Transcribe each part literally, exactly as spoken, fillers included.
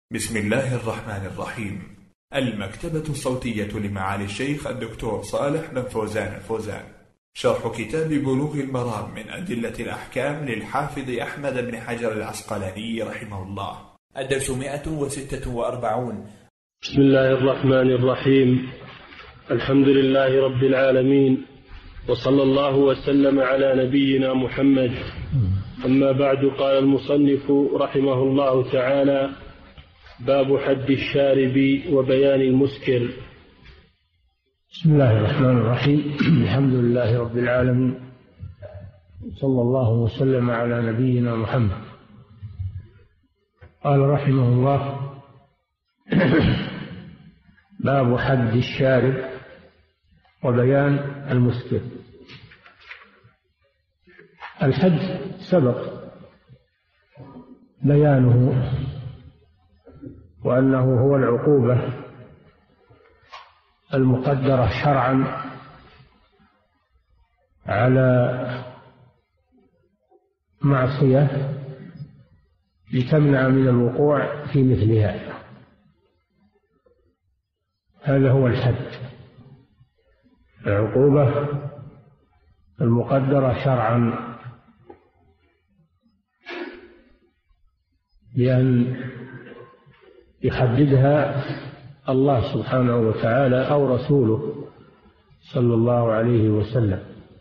بسم الله الرحمن الرحيم. المكتبة الصوتية لمعالي الشيخ الدكتور صالح بن فوزان الفوزان، شرح كتاب بلوغ المرام من أدلة الأحكام للحافظ أحمد بن حجر العسقلاني رحمه الله. الدرس مئة وستة وأربعون. بسم الله الرحمن الرحيم. الحمد لله رب العالمين، وصلى الله وسلم على نبينا محمد. أما بعد، قال المصنف رحمه الله تعالى: باب حد الشارب وبيان المسكر. بسم الله الرحمن الرحيم. الحمد لله رب العالمين، صلى الله وسلم على نبينا محمد. قال رحمه الله: باب حد الشارب وبيان المسكر. الحد سبق بيانه، وأنه هو العقوبة المقدرة شرعا على معصية لتمنع من الوقوع في مثلها. هذا هو الحد، العقوبة المقدرة شرعا بأن يحددها الله سبحانه وتعالى أو رسوله صلى الله عليه وسلم.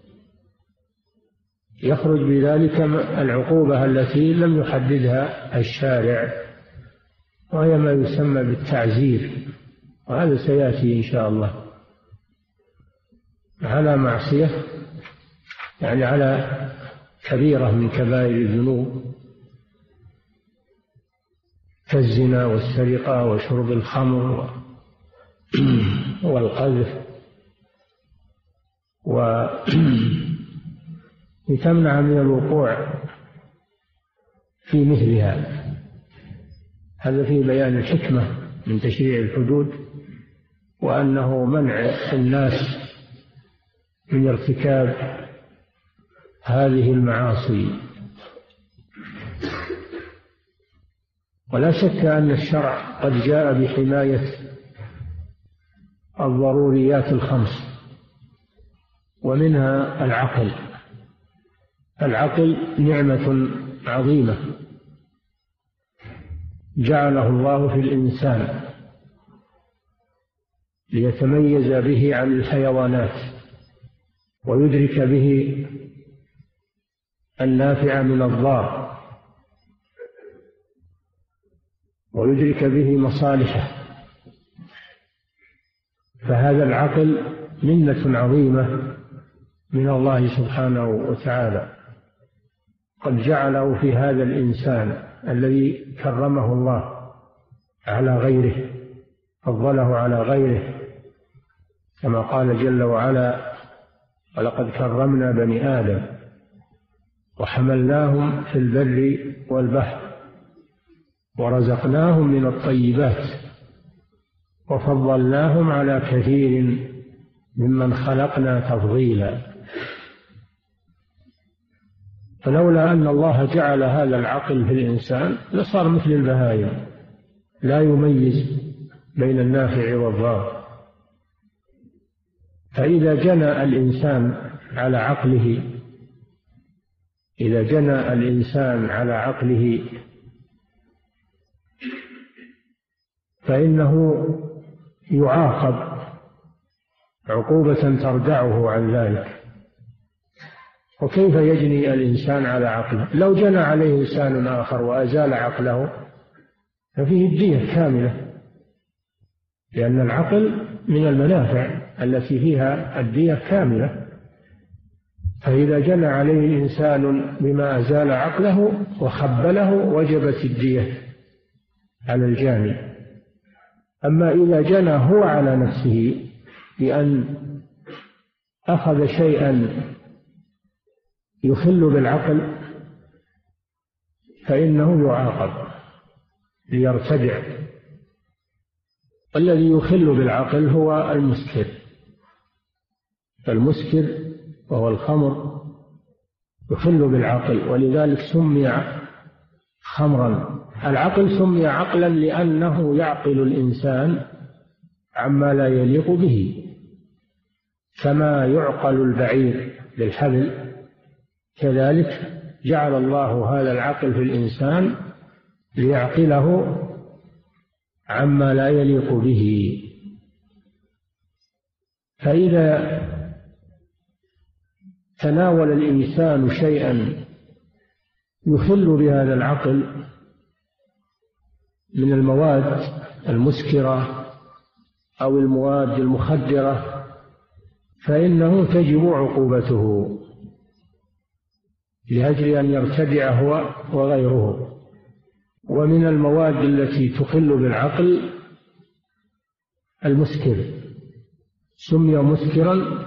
يخرج بذلك العقوبة التي لم يحددها الشارع، وهي ما يسمى بالتعزير، وهذا سيأتي إن شاء الله. على معصية يعني على كبيرة من كبائر الذنوب كالزنا والسرقة وشرب الخمر والقذف، ولتمنع من الوقوع في مثلها. هذا في بيان الحكمة من تشريع الحدود، وأنه منع الناس من ارتكاب هذه المعاصي. ولا شك أن الشرع قد جاء بحماية الضروريات الخمس، ومنها العقل. العقل نعمة عظيمة جعله الله في الإنسان ليتميز به عن الحيوانات، ويدرك به النافع من الضار، ويدرك به مصالحه. فهذا العقل منة عظيمة من الله سبحانه وتعالى، قد جعله في هذا الإنسان الذي كرمه الله على غيره، فضله على غيره، كما قال جل وعلا: ولقد كرمنا بني آدم وحملناهم في البر والبحر ورزقناهم من الطيبات وفضلناهم على كثير ممن خلقنا تفضيلا. فلولا أن الله جعل هذا العقل في الإنسان لصار مثل البهائم، لا يميز بين النافع والضار. فإذا جنى الإنسان على عقله إذا جنى الإنسان على عقله فإنه يعاقب عقوبة تردعه عن ذلك. وكيف يجني الإنسان على عقله؟ لو جنى عليه إنسان آخر وأزال عقله ففيه الدية كاملة، لأن العقل من المنافع التي فيها الدية كاملة. فإذا جنى عليه إنسان بما أزال عقله وخبله وجبت الدية على الجاني. أما إذا جنى هو على نفسه بأن أخذ شيئا يخل بالعقل فإنه يعاقب ليرتدع. والذي يخل بالعقل هو المسكر. فالمسكر وهو الخمر يخل بالعقل، ولذلك سمي خمرا العقل سمي عقلا لأنه يعقل الإنسان عما لا يليق به، كما يعقل البعير بالحبل كذلك جعل الله هذا العقل في الإنسان ليعقله عما لا يليق به. فإذا تناول الإنسان شيئا يخل بهذا العقل من المواد المسكرة أو المواد المخدرة فإنه تجب عقوبته لأجل أن يرتدع هو وغيره. ومن المواد التي تخل بالعقل المسكر، سمي مسكرا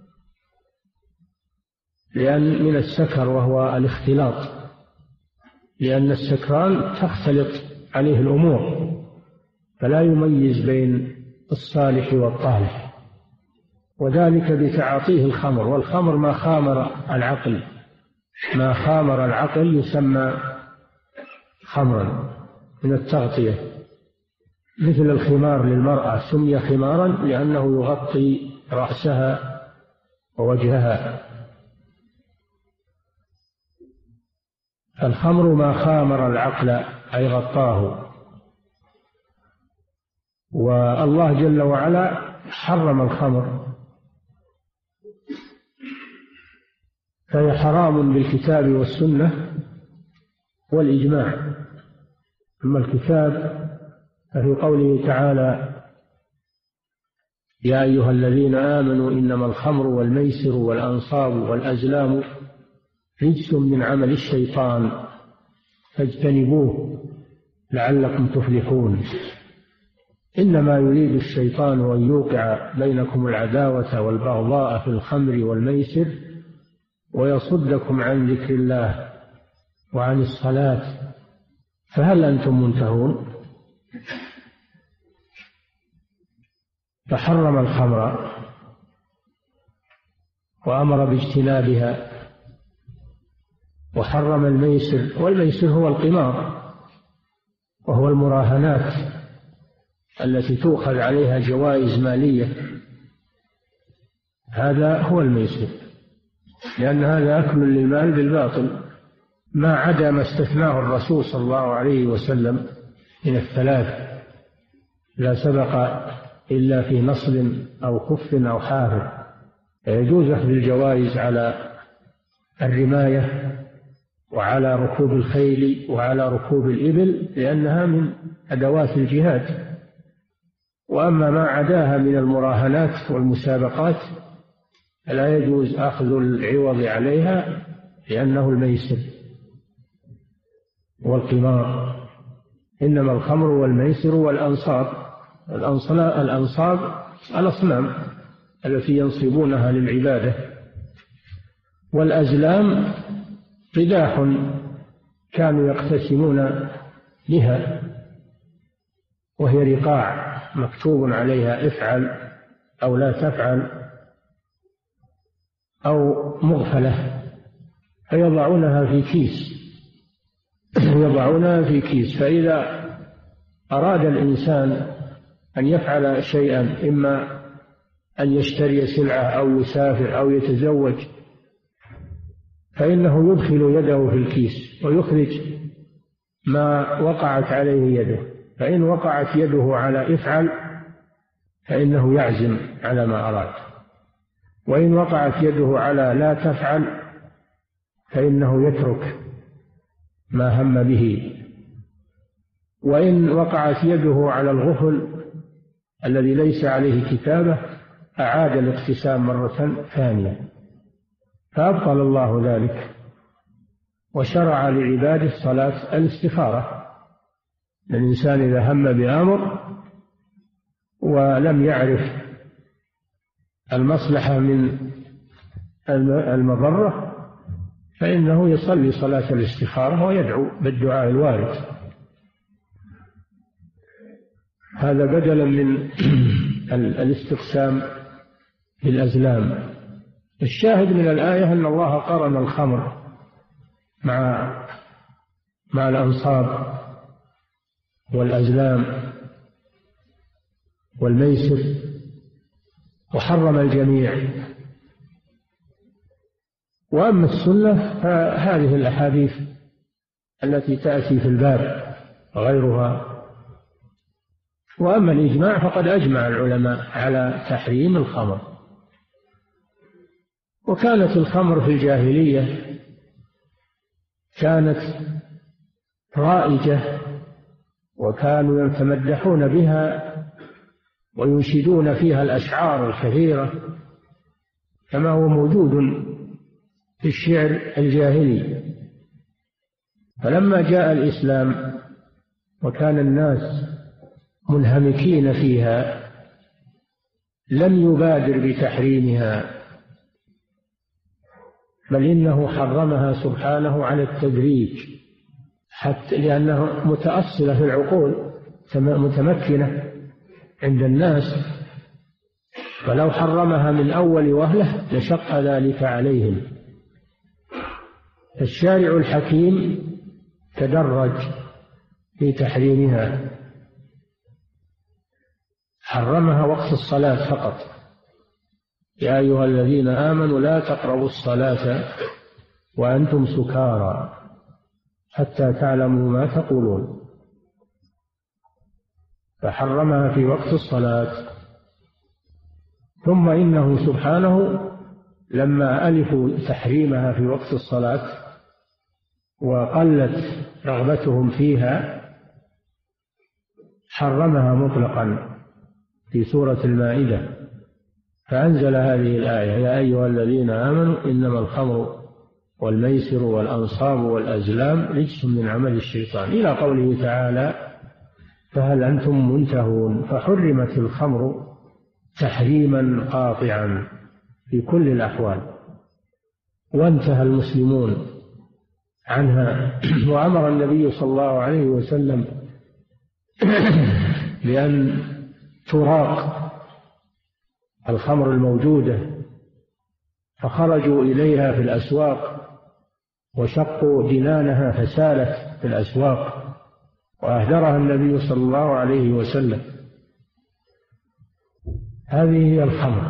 لأن من السكر وهو الاختلاط، لأن السكران تختلط عليه الأمور فلا يميز بين الصالح والطالح، وذلك بتعاطيه الخمر. والخمر ما خامر العقل، ما خامر العقل يسمى خمرا من التغطية، مثل الخمار للمرأة سمي خمارا لأنه يغطي رأسها ووجهها. الخمر ما خامر العقل أي غطاه. والله جل وعلا حرم الخمر، فهي حرام بالكتاب والسنة والإجماع. أما الكتاب ففي قوله تعالى: يا أيها الذين آمنوا إنما الخمر والميسر والأنصاب والأزلام رجس من عمل الشيطان فاجتنبوه لعلكم تفلحون. إنما يريد الشيطان أن يوقع بينكم العداوة والبغضاء في الخمر والميسر ويصدكم عن ذكر الله وعن الصلاة فهل أنتم منتهون؟ فحرم الخمر وأمر باجتنابها، وحرم الميسر، والميسر هو القمار وهو المراهنات التي تؤخذ عليها جوائز مالية، هذا هو الميسر، لأن هذا أكل للمال بالباطل، ما عدا ما استثناه الرسول صلى الله عليه وسلم من الثلاث، لا سبق إلا في نصل أو خف أو حافر، يجوز أخذ الجوائز على الرماية وعلى ركوب الخيل وعلى ركوب الإبل لأنها من أدوات الجهاد. وأما ما عداها من المراهنات والمسابقات لا يجوز أخذ العوض عليها لأنه الميسر والقمار. إنما الخمر والميسر والأنصاب، الأنصاب الأصنام التي ينصبونها للعبادة، والأزلام قداح كانوا يقتسمون بها، وهي رقاع مكتوب عليها افعل أو لا تفعل أو مغفلة، فيضعونها في كيس يضعونها في كيس فإذا أراد الإنسان أن يفعل شيئا، إما أن يشتري سلعة أو يسافر أو يتزوج، فإنه يدخل يده في الكيس ويخرج ما وقعت عليه يده، فإن وقعت يده على افعل فإنه يعزم على ما أراد، وإن وقعت يده على لا تفعل فإنه يترك ما هم به، وإن وقعت يده على الغفل الذي ليس عليه كتابة أعاد الاقتسام مرة ثانية، فأبطل الله ذلك وشرع لعباده صلاة الاستخارة. الإنسان إذا هم بأمر ولم يعرف المصلحة من المضرة فإنه يصلي صلاة الاستخارة ويدعو بالدعاء الوارد، هذا بدلا من الاستقسام بالأزلام. الشاهد من الآية أن الله قرن الخمر مع مع الأنصاب والأزلام والميسر، وحرم الجميع. وأما السنة فهذه الأحاديث التي تأتي في الباب وغيرها. وأما الإجماع فقد أجمع العلماء على تحريم الخمر. وكانت الخمر في الجاهلية كانت رائجة، وكانوا يتمدحون بها وينشدون فيها الأشعار الكثيرة كما هو موجود في الشعر الجاهلي. فلما جاء الإسلام وكان الناس منهمكين فيها لم يبادر بتحريمها، بل إنه حرمها سبحانه على التدريج، حتى لأنها متأصلة في العقول متمكنة عند الناس، فلو حرمها من أول وهلة لشق ذلك عليهم. الشارع الحكيم تدرج في تحريمها، حرمها وقت الصلاة فقط: يا أيها الذين آمنوا لا تقربوا الصلاة وأنتم سكارى حتى تعلموا ما تقولون، فحرمها في وقت الصلاة. ثم إنه سبحانه لما ألفوا تحريمها في وقت الصلاة وقلت رغبتهم فيها حرمها مطلقا في سورة المائدة، فأنزل هذه الآية: يا أيها الذين آمنوا إنما الخمر والميسر والأنصاب والأزلام رجس من عمل الشيطان، إلى قوله تعالى: فهل أنتم منتهون. فحرمت الخمر تحريما قاطعا في كل الأحوال، وانتهى المسلمون عنها. وأمر النبي صلى الله عليه وسلم بأن تراق الخمر الموجودة، فخرجوا إليها في الأسواق وشقوا جنانها فسالت في الأسواق وأهدرها النبي صلى الله عليه وسلم. هذه هي الخمر.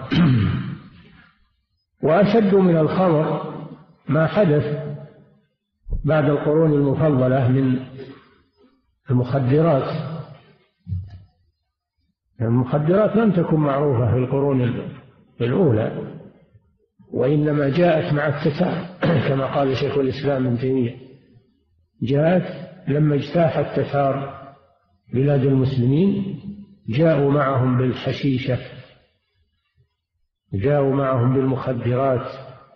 وأشد من الخمر ما حدث بعد القرون المفضلة من المخدرات. المخدرات لم تكن معروفة في القرون الأولى، وإنما جاءت مع التتار كما قال شيخ الإسلام ابن تيمية، جاءت لما اجتاح التتار بلاد المسلمين، جاءوا معهم بالحشيشة، جاءوا معهم بالمخدرات،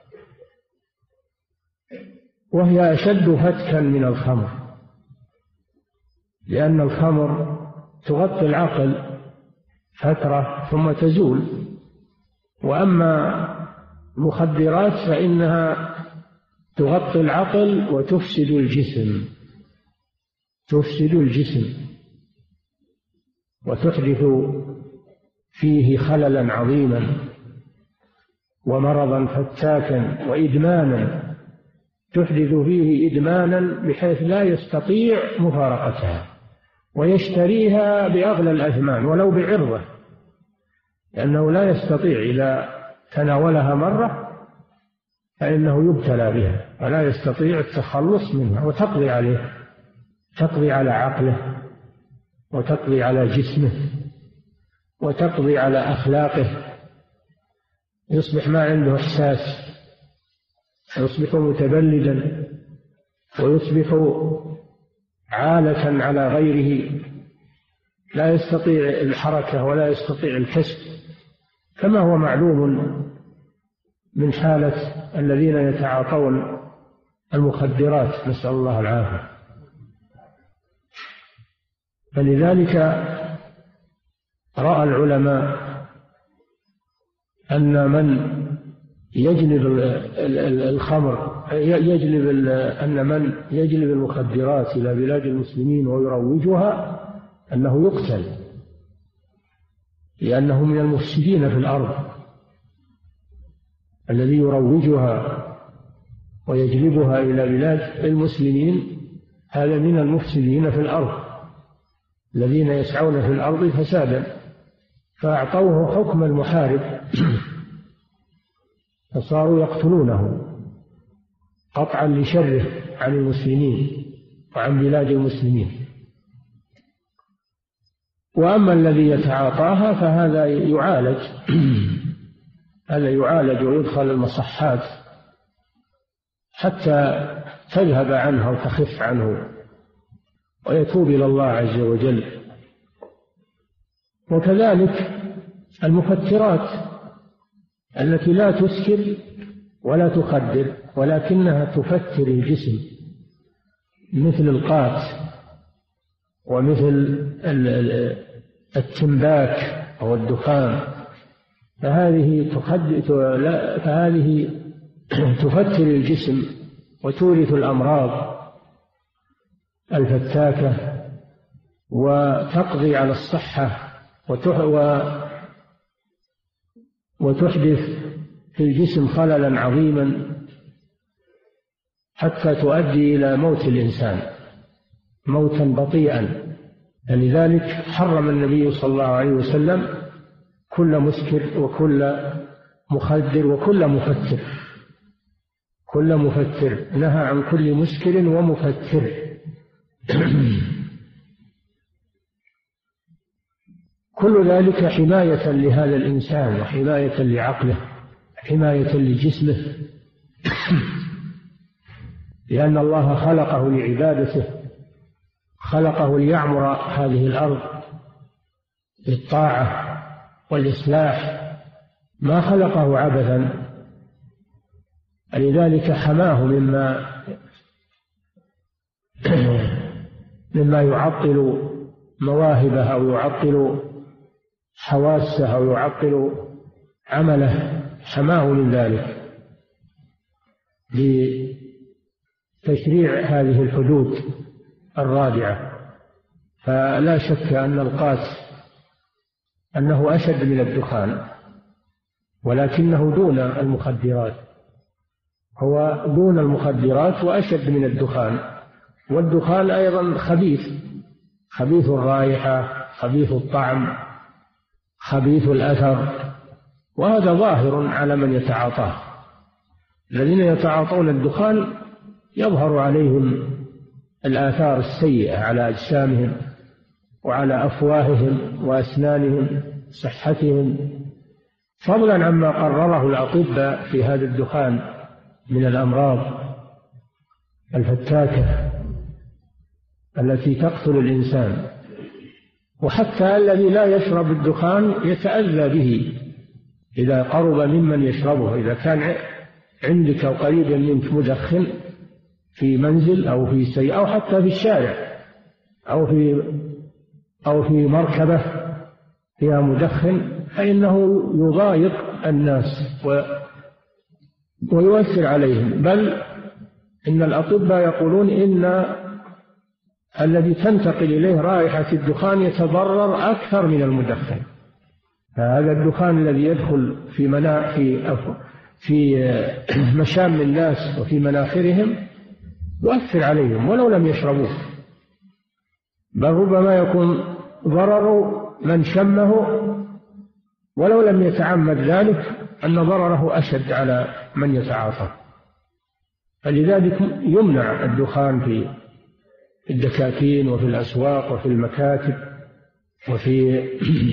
وهي أشد فتكا من الخمر، لأن الخمر تغطي العقل فترة ثم تزول، وأما المخدرات فإنها تغطي العقل وتفسد الجسم، تفسد الجسم وتحدث فيه خللا عظيما ومرضا فتاكا وإدمانا، تحدث فيه إدمانا بحيث لا يستطيع مفارقتها، ويشتريها بأغلى الأثمان ولو بعرضه، لأنه لا يستطيع إذا تناولها مرة فإنه يبتلى بها ولا يستطيع التخلص منها، وتقضي عليه، تقضي على عقله وتقضي على جسمه وتقضي على أخلاقه، يصبح ما عنده إحساس، يصبح متبلدا ويصبح عالة على غيره، لا يستطيع الحركة ولا يستطيع الكسب، كما هو معلوم من حالة الذين يتعاطون المخدرات، نسأل الله العافية. فلذلك رأى العلماء أن من يجلب الخمر يجلب أن من يجلب المخدرات إلى بلاد المسلمين ويروجها أنه يقتل، لأنه من المفسدين في الأرض. الذي يروجها ويجلبها إلى بلاد المسلمين هذا من المفسدين في الأرض، الذين يسعون في الأرض فسادا، فأعطوه حكم المحارب فصاروا يقتلونه قطعا لشره عن المسلمين وعن بلاد المسلمين. وأما الذي يتعاطاها فهذا يعالج هذا يعالج ويدخل المصحات حتى تذهب عنه وتخف عنه ويتوب إلى الله عز وجل. وكذلك المفترات التي لا تسكر ولا تخدر ولكنها تفتر الجسم، مثل القات ومثل التنباك أو الدخان، فهذه فهذه تفتر الجسم وتورث الأمراض الفتاكة وتقضي على الصحة وتحدث في الجسم خللا عظيما حتى تؤدي إلى موت الإنسان موتا بطيئا. لذلك حرم النبي صلى الله عليه وسلم كل مسكر وكل مخدر وكل مفتر كل مفتر نهى عن كل مسكر ومفتر. كل ذلك حماية لهذا الإنسان وحماية لعقله، حماية لجسمه، لأن الله خلقه لعبادته، خلقه ليعمر هذه الأرض بالطاعة والإصلاح، ما خلقه عبثا. لذلك حماه مما مما يعطل مواهبه أو يعطل حواسه أو يعطل عمله، حماه من ذلك بتشريع هذه الحدود الرادعة. فلا شك أن القات أنه أشد من الدخان، ولكنه دون المخدرات، هو دون المخدرات وأشد من الدخان. والدخان أيضا خبيث، خبيث الرائحة، خبيث الطعم، خبيث الأثر، وهذا ظاهر على من يتعاطاه. الذين يتعاطون الدخان يظهر عليهم الآثار السيئة على أجسامهم وعلى أفواههم وأسنانهم، صحتهم، فضلا عما قرره الأطباء في هذا الدخان من الأمراض الفتاكة التي تقتل الإنسان. وحتى الذي لا يشرب الدخان يتأذى به إذا قرب ممن يشربه. إذا كان عندك أو قريبا منك مدخن في منزل أو في سيارة أو حتى في الشارع أو في أو في مركبة فيها مدخن، فإنه يضايق الناس ويؤثر عليهم. بل إن الأطباء يقولون إن الذي تنتقل إليه رائحة الدخان يتضرر أكثر من المدخن. فهذا الدخان الذي يدخل في منا في في مشام الناس وفي مناخرهم يؤثر عليهم ولو لم يشربوه، بل ربما يكون ضرر من شمه ولو لم يتعمد ذلك أن ضرره أشد على من يتعاطى. فلذلك يمنع الدخان في الدكاكين وفي الأسواق وفي المكاتب وفي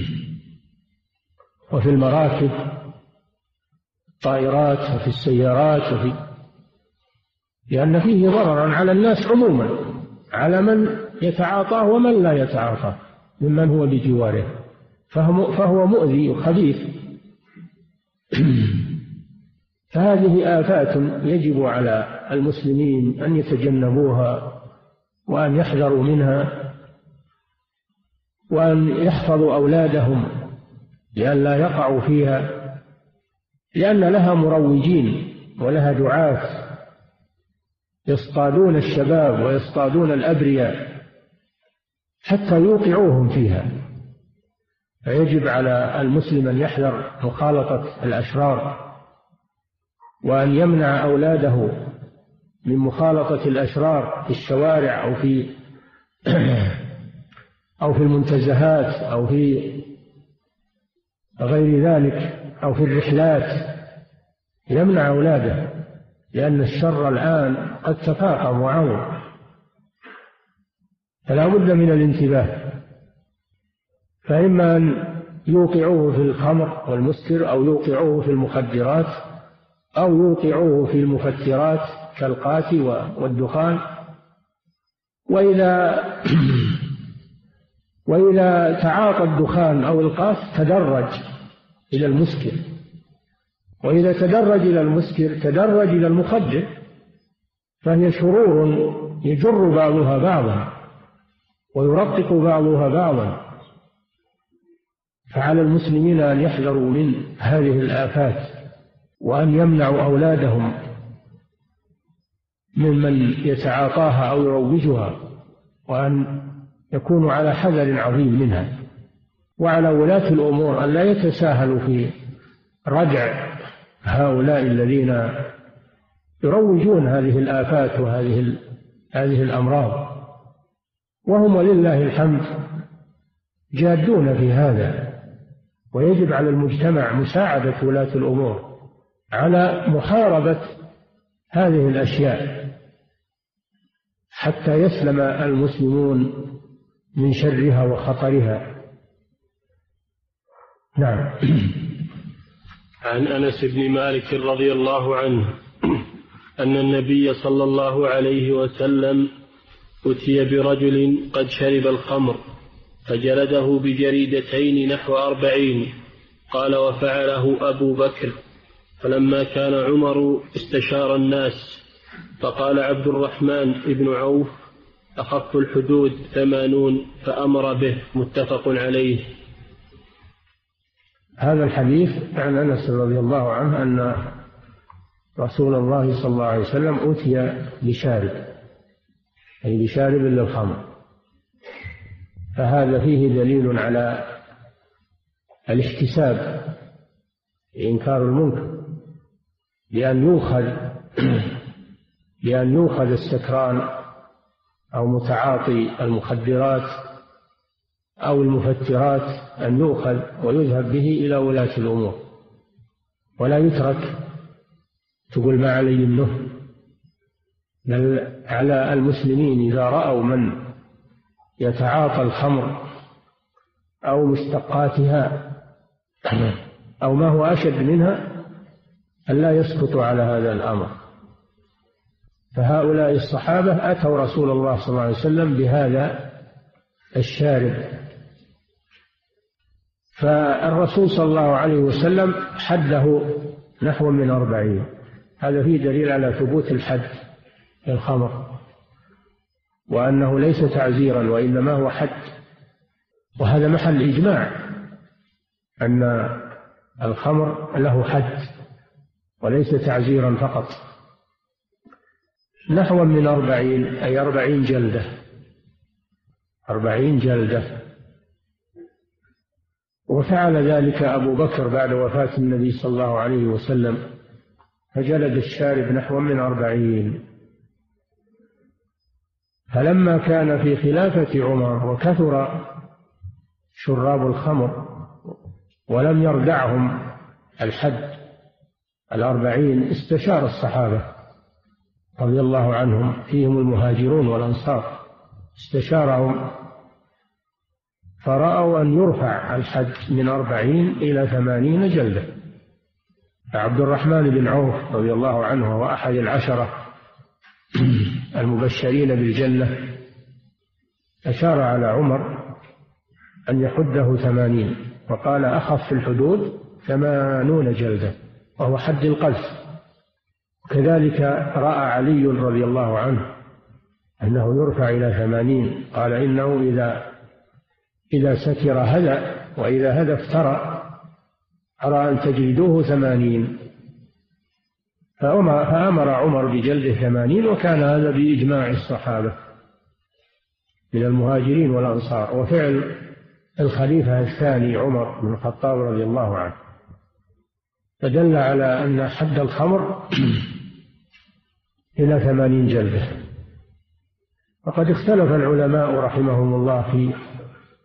وفي المراكب، الطائرات وفي السيارات، وفي لأن فيه ضررا على الناس عموما، على من يتعاطاه ومن لا يتعاطاه ممن هو بجواره، فهو مؤذي وخبيث. فهذه آفات يجب على المسلمين أن يتجنبوها وأن يحذروا منها وأن يحفظوا أولادهم لئلا يقعوا فيها، لأن لها مروجين ولها دعاة يصطادون الشباب ويصطادون الأبرياء حتى يوقعوهم فيها. فيجب على المسلم أن يحذر مخالطة الأشرار وأن يمنع أولاده من مخالطة الأشرار في الشوارع أو في أو في المنتزهات أو في غير ذلك أو في الرحلات يمنع أولاده، لأن الشر الآن قد تفاقم وعظم، فلا بد من الانتباه. فإما أن يوقعوه في الخمر والمسكر، أو يوقعوه في المخدرات، أو يوقعوه في المفترات كالقات والدخان. وإذا وإذا تعاطى الدخان أو القات تدرج إلى المسكر، وإذا تدرج إلى المسكر تدرج إلى المخدر، فهي شرور يجر بعضها بعضا ويرقق بعضها بعضا. فعلى المسلمين أن يحذروا من هذه الآفات، وأن يمنعوا أولادهم ممن يتعاطاها أو يروجها، وأن يكونوا على حذر عظيم منها. وعلى ولاة الأمور أن لا يتساهلوا في ردع هؤلاء الذين يروجون هذه الآفات وهذه هذه الأمراض، وهم ولله الحمد جادون في هذا. ويجب على المجتمع مساعدة ولاة الأمور على محاربة هذه الأشياء حتى يسلم المسلمون من شرها وخطرها. نعم. عن أنس بن مالك رضي الله عنه أن النبي صلى الله عليه وسلم أتي برجل قد شرب الخمر فجلده بجريدتين نحو أربعين. قال: وفعله أبو بكر. فلما كان عمر استشار الناس، فقال عبد الرحمن بن عوف: أخف الحدود ثمانون، فأمر به. متفق عليه. هذا الحديث عن أنس رضي الله عنه أن رسول الله صلى الله عليه وسلم أتي بشارب، أي بشارب للخمر، فهذا فيه دليل على الاحتساب، إنكار المنكر، بأن يؤخذ بأن يؤخذ السكران أو متعاطي المخدرات أو المفترات، أن يؤخذ ويذهب به إلى ولاة الأمور، ولا يترك تقول ما علي منه. بل على المسلمين إذا رأوا من يتعاطى الخمر أو مشتقاتها أو ما هو أشد منها ألا يسكتوا على هذا الأمر. فهؤلاء الصحابة أتوا رسول الله صلى الله عليه وسلم بهذا الشارب، فالرسول صلى الله عليه وسلم حده نحو من أربعين. هذا فيه دليل على ثبوت الحد للخمر، وأنه ليس تعزيرا وإنما هو حد. وهذا محل إجماع أن الخمر له حد وليس تعزيرا فقط. نحو من أربعين أي أربعين جلدة، أربعين جلدة. وفعل ذلك أبو بكر بعد وفاة النبي صلى الله عليه وسلم، فجلد الشارب نحو من أربعين. فلما كان في خلافة عمر وكثر شراب الخمر ولم يردعهم الحد الأربعين، استشار الصحابة رضي الله عنهم، فيهم المهاجرون والأنصار، استشارهم فرأوا أن يرفع الحد من أربعين إلى ثمانين جلدة. فعبد الرحمن بن عوف رضي الله عنه هو أحد العشرة المبشرين بالجنة، أشار على عمر أن يحده ثمانين، وقال: أخف الحدود ثمانون جلدة، وهو حد القذف. كذلك رأى علي رضي الله عنه أنه يرفع إلى ثمانين، قال: إنه إذا إذا سكر هدأ، وإذا هدى افترى، أرى أن تجلدوه ثمانين. فأمر عمر بجلده ثمانين، وكان هذا بإجماع الصحابة من المهاجرين والأنصار، وفعل الخليفة الثاني عمر بن الخطاب رضي الله عنه، فدل على أن حد الخمر إلى ثمانين جلدة. وقد اختلف العلماء رحمهم الله في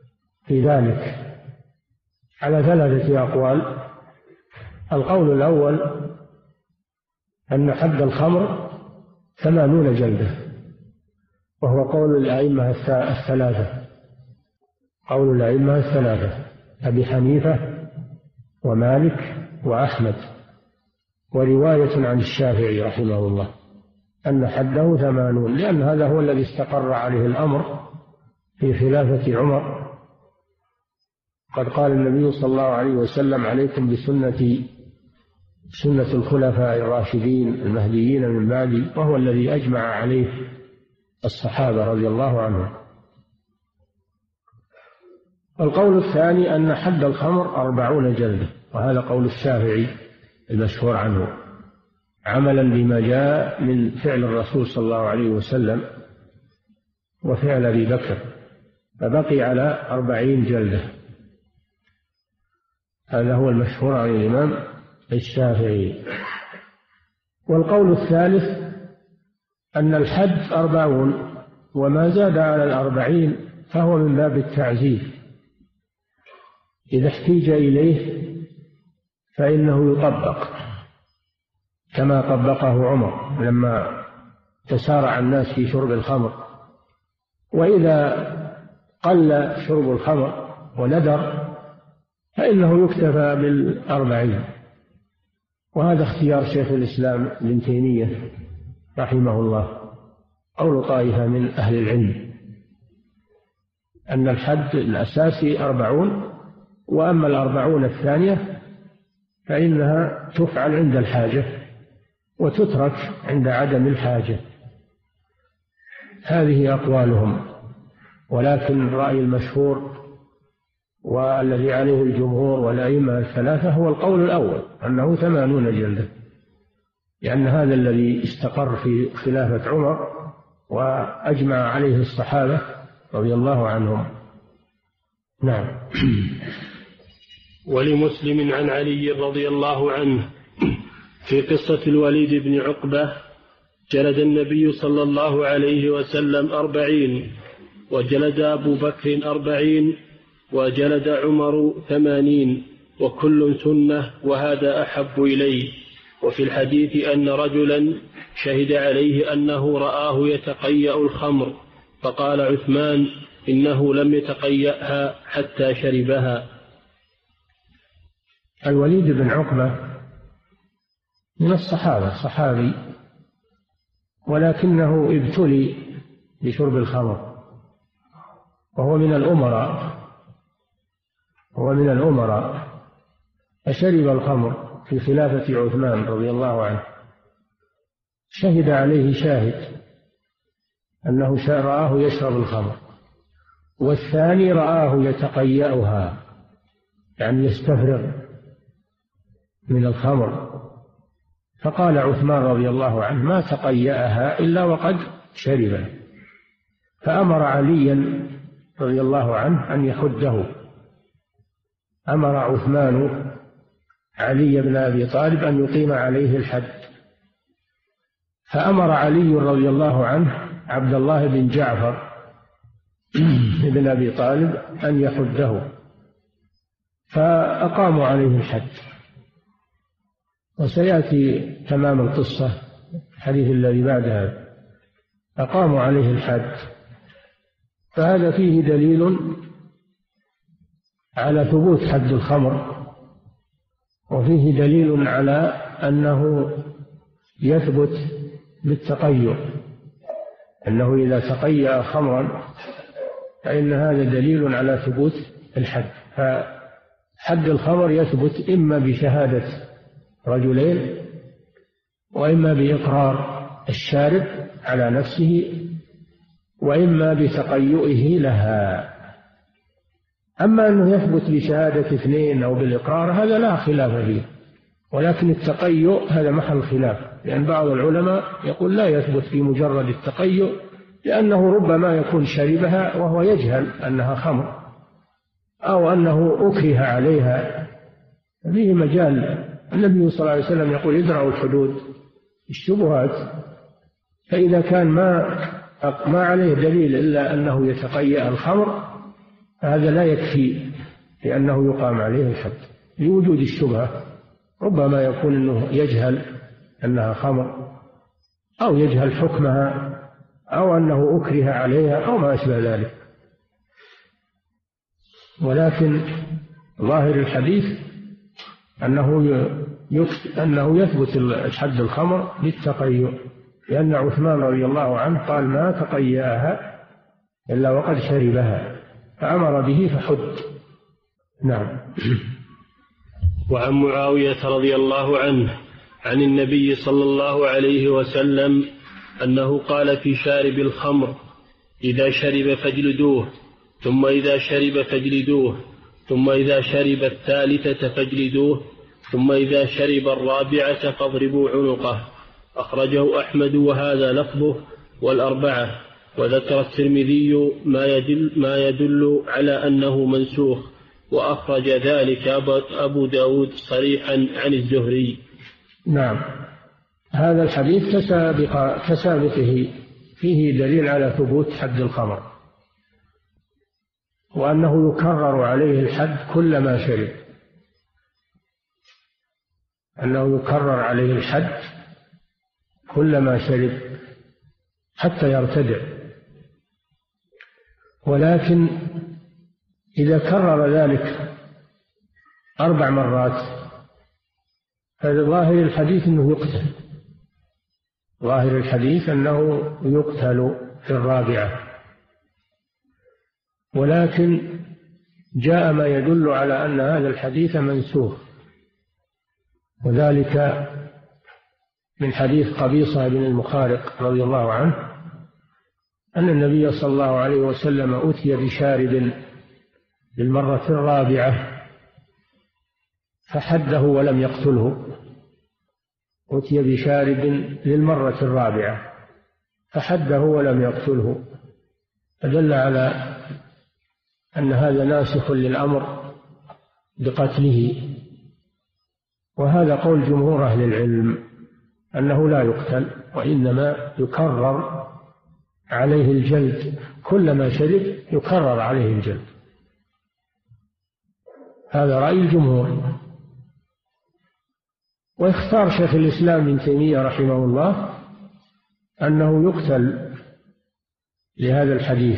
في ذلك على ثلاثة أقوال. القول الأول أن حد الخمر ثمانون جلدة، وهو قول الأئمة الثلاثة، قول الأئمة الثلاثة أبي حنيفة ومالك وأحمد، ورواية عن الشافعي رحمه الله أن حده ثمانون، لأن هذا هو الذي استقر عليه الأمر في خلافة عمر. قد قال النبي صلى الله عليه وسلم: عليكم بسنتي سنة الخلفاء الراشدين المهديين من بعدي، وهو الذي أجمع عليه الصحابة رضي الله عنهم. القول الثاني أن حد الخمر أربعون جلدة، وهذا قول الشافعي المشهور عنه، عملا بما جاء من فعل الرسول صلى الله عليه وسلم وفعل أبي بكر، فبقي على أربعين جلدة. هذا هو المشهور عن الإمام الشافعي. والقول الثالث أن الحد أربعون، وما زاد على الأربعين فهو من باب التعزير، إذا احتيج إليه فإنه يطبق كما طبقه عمر لما تسارع الناس في شرب الخمر. وإذا قل شرب الخمر وندر فإنه يكتفى بالأربعين، وهذا اختيار شيخ الإسلام ابن تيمية رحمه الله، قول طائفة من أهل العلم، أن الحد الأساسي أربعون، وأما الأربعون الثانية فإنها تفعل عند الحاجة وتترك عند عدم الحاجة. هذه أقوالهم، ولكن الرأي المشهور والذي عليه الجمهور والأئمة الثلاثة هو القول الأول، أنه ثمانون جلدة، لأن هذا الذي استقر في خلافة عمر وأجمع عليه الصحابة رضي الله عنهم. نعم. ولمسلم عن علي رضي الله عنه في قصة الوليد بن عقبة: جلد النبي صلى الله عليه وسلم أربعين، وجلد أبو بكر أربعين، وجلد عمر ثمانين، وكل سنة، وهذا أحب إليه. وفي الحديث أن رجلا شهد عليه أنه رآه يتقيأ الخمر، فقال عثمان: إنه لم يتقيأها حتى شربها. الوليد بن عقبة من الصحابة، صحابي، ولكنه ابتلي بشرب الخمر، وهو من الأمراء هو من الأمراء فشرب الخمر في خلافة عثمان رضي الله عنه. شهد عليه شاهد أنه رآه يشرب الخمر، والثاني رآه يتقيأها، يعني يستفرغ من الخمر. فقال عثمان رضي الله عنه: ما تقيأها إلا وقد شرب. فأمر عليا رضي الله عنه أن يحده. أمر عثمان علي بن أبي طالب أن يقيم عليه الحد، فأمر علي رضي الله عنه عبد الله بن جعفر بن أبي طالب أن يحده، فأقاموا عليه الحد. وسيأتي تمام القصة الحديث الذي بعدها. أقاموا عليه الحد، فهذا فيه دليل على ثبوت حد الخمر، وفيه دليل على أنه يثبت بالتقيؤ، أنه إذا تقيأ خمرا فإن هذا دليل على ثبوت الحد. فحد الخمر يثبت إما بشهادة رجلين، وإما بإقرار الشارب على نفسه، وإما بتقيؤه لها. أما أنه يثبت بشهادة اثنين أو بالإقرار هذا لا خلاف فيه، ولكن التقيؤ هذا محل خلاف، لأن بعض العلماء يقول لا يثبت في مجرد التقيؤ، لأنه ربما يكون شربها وهو يجهل أنها خمر، أو أنه أكره عليها، فيه مجال. النبي صلى الله عليه وسلم يقول: ادرأوا الحدود الشبهات. فإذا كان ما ما عليه دليل إلا أنه يتقيأ الخمر، هذا لا يكفي لأنه يقام عليه الحد لوجود الشبهة. ربما يكون أنه يجهل أنها خمر أو يجهل حكمها أو أنه أكره عليها أو ما أشبه ذلك، ولكن ظاهر الحديث أنه أنه يثبت الحد الخمر للتقيؤ، لأن عثمان رضي الله عنه قال ما تقيأها إلا وقد شربها فأمر به فحد. نعم. وعن معاوية رضي الله عنه عن النبي صلى الله عليه وسلم أنه قال في شارب الخمر إذا شرب فاجلدوه، ثم إذا شرب فاجلدوه، ثم إذا شرب الثالثة فاجلدوه، ثم إذا شرب الرابعة فاضربوا عنقه. أخرجه أحمد وهذا لفظه والأربعة. وذكر الترمذي ما يدل, ما يدل على أنه منسوخ، وأخرج ذلك أبو داود صريحا عن الزهري. نعم. هذا الحديث كسابق كسابقه فيه دليل على ثبوت حد الخمر، وأنه يكرر عليه الحد كلما شرب، أنه يكرر عليه الحد كلما شرب حتى يرتدع. ولكن إذا كرر ذلك أربع مرات فظاهر الحديث أنه يقتل، ظاهر الحديث أنه يقتل في الرابعة. ولكن جاء ما يدل على أن هذا الحديث منسوخ، وذلك من حديث قبيصة بن المخارق رضي الله عنه أن النبي صلى الله عليه وسلم أتي بشارب للمرة الرابعة فحده ولم يقتله. أتي بشارب للمرة الرابعة فحده ولم يقتله، فدل على أن هذا ناسخ للأمر بقتله. وهذا قول جمهور أهل العلم أنه لا يقتل، وإنما يكرر عليه الجلد، كلما شرب يكرر عليه الجلد. هذا رأي الجمهور. واختار شيخ الإسلام ابن تيمية رحمه الله أنه يقتل لهذا الحديث،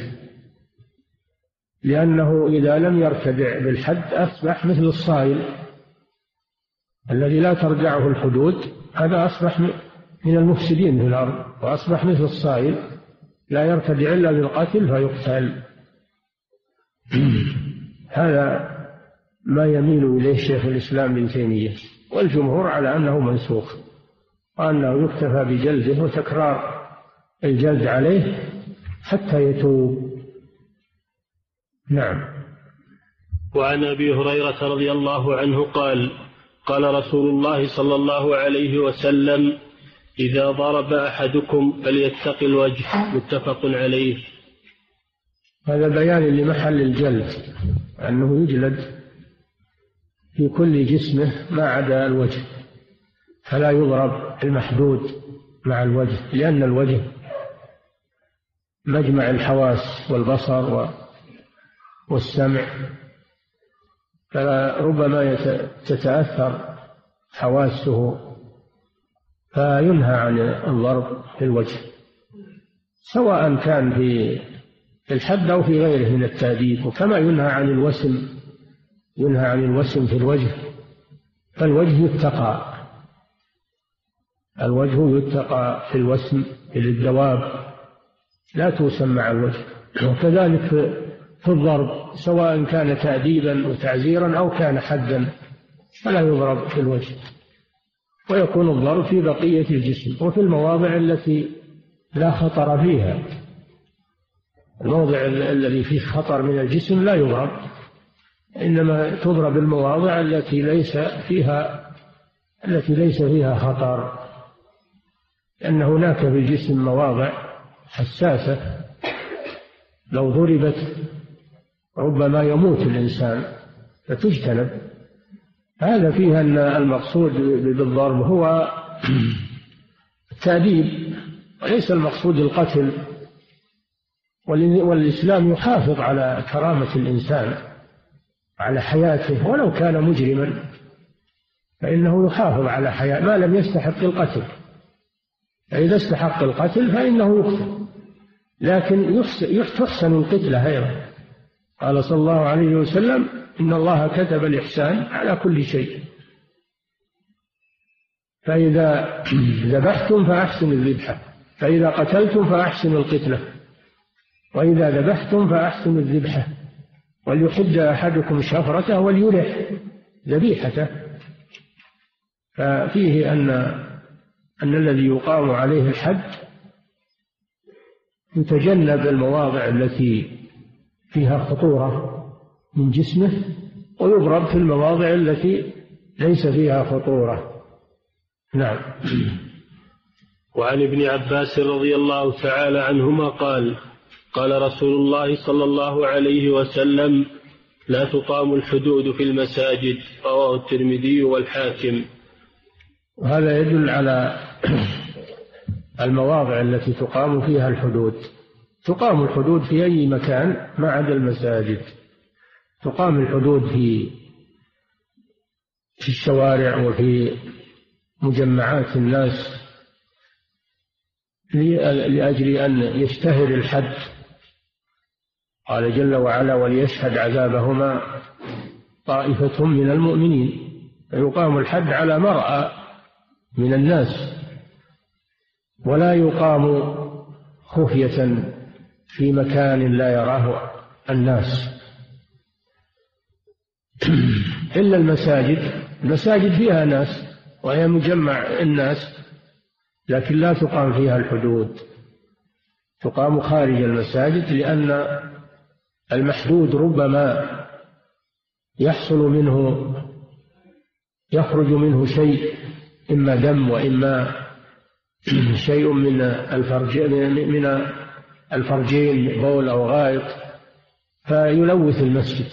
لأنه إذا لم يرتدع بالحد أصبح مثل الصائل الذي لا ترجعه الحدود، هذا أصبح من المفسدين في الأرض، وأصبح مثل الصائل لا يرتدع إلا بالقتل فيقتل. هذا ما يميل إليه شيخ الإسلام ابن تيمية، والجمهور على أنه منسوخ، وأنه يكتفى بجلده وتكرار الجلد عليه حتى يتوب. نعم. وعن أبي هريرة رضي الله عنه قال قال رسول الله صلى الله عليه وسلم إذا ضرب أحدكم فليتق الوجه، متفق عليه. هذا بيان لمحل الجلد، أنه يجلد في كل جسمه ما عدا الوجه، فلا يضرب المحدود مع الوجه، لأن الوجه مجمع الحواس والبصر والسمع، فربما تتأثر حواسه فينهى عن الضرب في الوجه، سواء كان في الحد أو في غيره من التأديب. وكما ينهى عن الوسم، ينهى عن الوسم في الوجه، فالوجه يتقى، الوجه يتقى في الوسم للدواب لا توسم مع الوجه. وكذلك في الضرب، سواء كان تأديبا وتعزيرا أو كان حدا، فلا يضرب في الوجه، ويكون الضرب في بقية الجسم وفي المواضع التي لا خطر فيها. الموضع الذي فيه خطر من الجسم لا يضرب، إنما تضرب المواضع التي ليس فيها التي ليس فيها خطر، لأن هناك في الجسم مواضع حساسة لو ضربت ربما يموت الإنسان فتجتنب. هذا فيها أن المقصود بالضرب هو التأديب وليس المقصود القتل، والإسلام يحافظ على كرامة الإنسان، على حياته، ولو كان مجرما فإنه يحافظ على حياة ما لم يستحق القتل. فإذا استحق القتل فإنه يقتل، لكن يحسن القتلة أيضا. قال صلى الله عليه وسلم: إن الله كتب الإحسان على كل شيء، فإذا ذبحتم فأحسنوا الذبحة، فإذا قتلتم فأحسنوا القتلة، وإذا ذبحتم فأحسنوا الذبحة، وليحد أحدكم شفرته وليرح ذبيحته. ففيه أن أن الذي يقام عليه الحد يتجنب المواضع التي فيها خطورة من جسمه، ويضرب في المواضع التي ليس فيها خطورة. نعم. وعن ابن عباس رضي الله تعالى عنهما قال: قال رسول الله صلى الله عليه وسلم: لا تقام الحدود في المساجد. رواه الترمذي والحاكم. وهذا يدل على المواضع التي تقام فيها الحدود. تقام الحدود في أي مكان ما عدا المساجد. تقام الحدود في في الشوارع وفي مجمعات الناس لأجل أن يشتهر الحد. قال جل وعلا: وليشهد عذابهما طائفة من المؤمنين. فيقام الحد على مرأى من الناس، ولا يقام خفية في مكان لا يراه الناس إلا المساجد. المساجد فيها ناس وهي مجمع الناس، لكن لا تقام فيها الحدود، تقام خارج المساجد، لأن المحدود ربما يحصل منه يخرج منه شيء، إما دم وإما شيء من الفرجين من الفرجين بول أو غائط، فيلوث المسجد.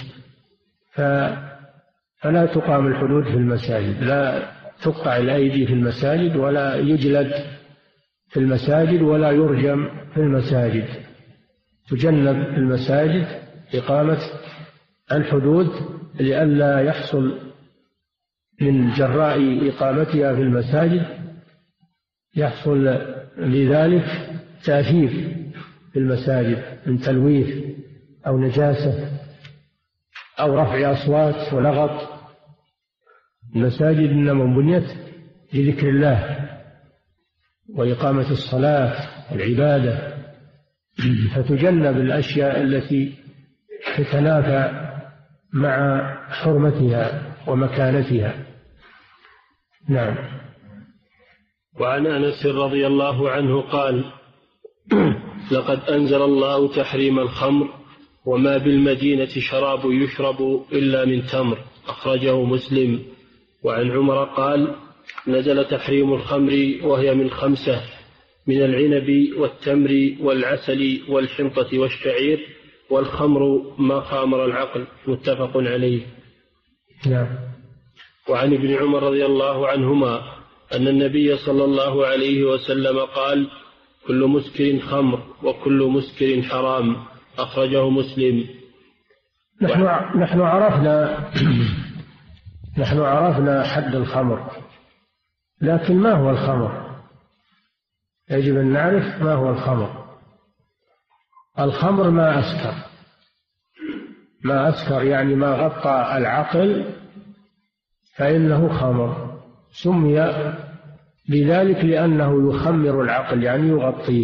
فلا تقام الحدود في المساجد، لا تقطع الأيدي في المساجد، ولا يجلد في المساجد، ولا يرجم في المساجد. تجنب المساجد إقامة الحدود لئلا يحصل من جراء إقامتها في المساجد يحصل لذلك تأثير في المساجد من تلويث أو نجاسة أو رفع أصوات ولغط. المساجد إنما بنيت لذكر الله وإقامة الصلاة والعبادة، فتجنب الأشياء التي تتنافى مع حرمتها ومكانتها. نعم. وعن أنس رضي الله عنه قال: لقد أنزل الله تحريم الخمر، وما بالمدينة شراب يشرب إلا من تمر. أخرجه مسلم. وعن عمر قال: نزل تحريم الخمر وهي من خمسة: من العنب والتمر والعسل والحنطة والشعير، والخمر ما خامر العقل. متفق عليه. نعم. وعن ابن عمر رضي الله عنهما أن النبي صلى الله عليه وسلم قال: كل مسكر خمر وكل مسكر حرام. أخرجه مسلم. نحن نحن عرفنا نحن عرفنا حد الخمر، لكن ما هو الخمر؟ يجب أن نعرف ما هو الخمر. الخمر ما أسكر، ما أسكر يعني ما غطى العقل فإنه خمر. سمي بذلك لأنه يخمر العقل، يعني يغطيه،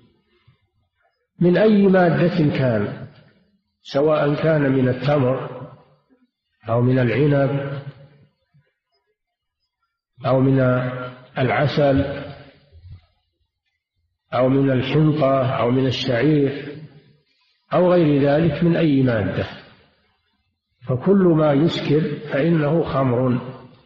من أي مادة كان، سواء كان من التمر أو من العنب أو من العسل أو من الحنطة أو من الشعير أو غير ذلك من أي مادة. فكل ما يسكر فإنه خمر،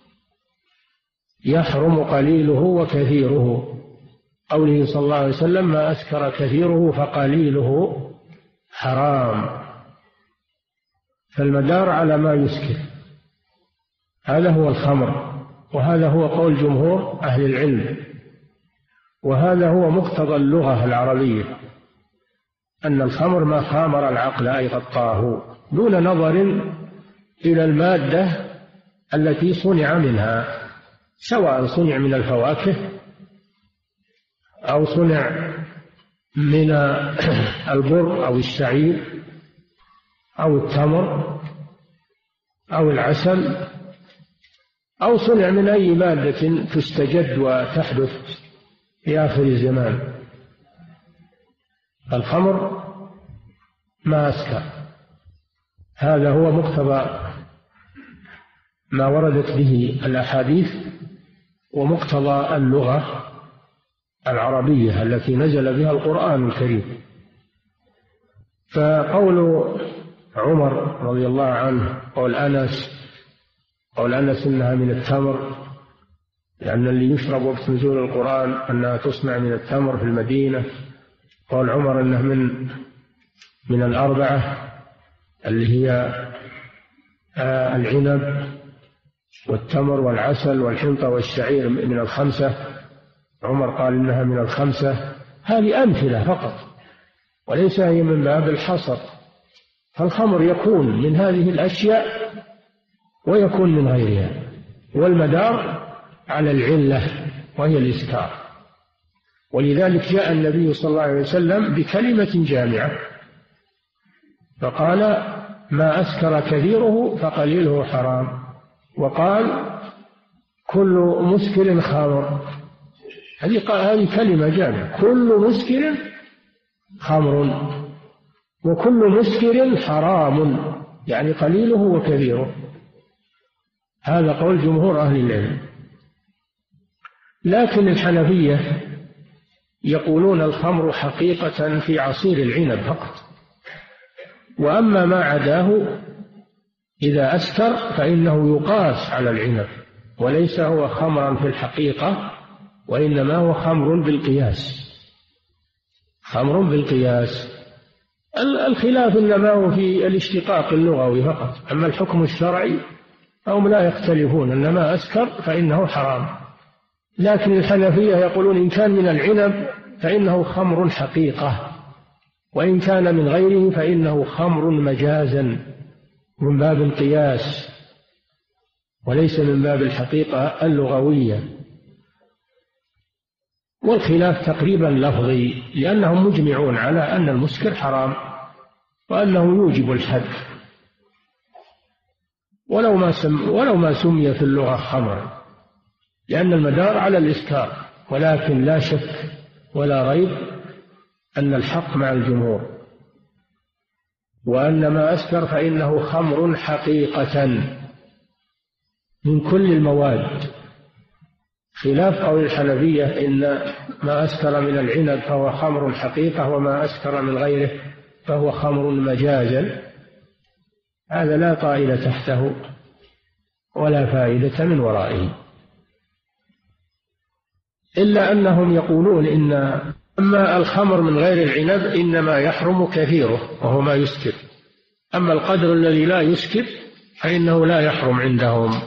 يحرم قليله وكثيره. قوله صلى الله عليه وسلم: ما أسكر كثيره فقليله حرام. فالمدار على ما يسكر، هذا هو الخمر، وهذا هو قول جمهور أهل العلم، وهذا هو مقتضى اللغة العربية. أن الخمر ما خامر العقل أي غطاه، دون نظر إلى المادة التي صنع منها، سواء صنع من الفواكه أو صنع من البر أو الشعير أو التمر أو العسل، أو صنع من أي مادة تستجد وتحدث في آخر الزمان. الخمر ما أسكر، هذا هو مقتضى ما وردت به الأحاديث ومقتضى اللغة العربية التي نزل بها القرآن الكريم. فقول عمر رضي الله عنه قول أنس قول أنس إنها من التمر، لأن اللي يشرب وقت نزول القرآن أنها تصنع من التمر في المدينة. قول عمر أنه من من الأربعة اللي هي العنب والتمر والعسل والحنطة والشعير من الخمسة. عمر قال إنها من الخمسة. هذه أمثلة فقط وليس هي من باب الحصر. فالخمر يكون من هذه الأشياء ويكون من غيرها، والمدار على العلة وهي الإسكار. ولذلك جاء النبي صلى الله عليه وسلم بكلمة جامعة فقال: ما أسكر كثيره فقليله حرام. وقال: كل مسكر خمر. هذه كلمة جامعة: كل مسكر خمر، وكل مسكر حرام، يعني قليله وكثيره. هذا قول جمهور أهل العلم. لكن الحنفية يقولون الخمر حقيقة في عصير العنب فقط، وأما ما عداه إذا أسكر فإنه يقاس على العنب، وليس هو خمرا في الحقيقة، وإنما هو خمر بالقياس. خمر بالقياس. الخلاف إنما هو في الاشتقاق اللغوي فقط، أما الحكم الشرعي هم لا يختلفون، إنما أسكر فإنه حرام. لكن الحنفية يقولون إن كان من العنب فإنه خمر حقيقة، وإن كان من غيره فإنه خمر مجازا من باب القياس وليس من باب الحقيقة اللغوية. والخلاف تقريبا لفظي، لأنهم مجمعون على أن المسكر حرام وأنه يوجب الحد، ولو ما سم ولو ما سمي في اللغة خمرا، لأن المدار على الإسكار. ولكن لا شك ولا ريب أن الحق مع الجمهور، وأن ما أسكر فإنه خمر حقيقة من كل المواد، خلاف قول الحنفية إن ما أسكر من العنب فهو خمر حقيقة، وما أسكر من غيره فهو خمر مجازا. هذا لا طائل تحته ولا فائدة من ورائه، إلا أنهم يقولون إن أما الخمر من غير العنب إنما يحرم كثيره وهو ما يسكر، أما القدر الذي لا يسكر فإنه لا يحرم عندهم.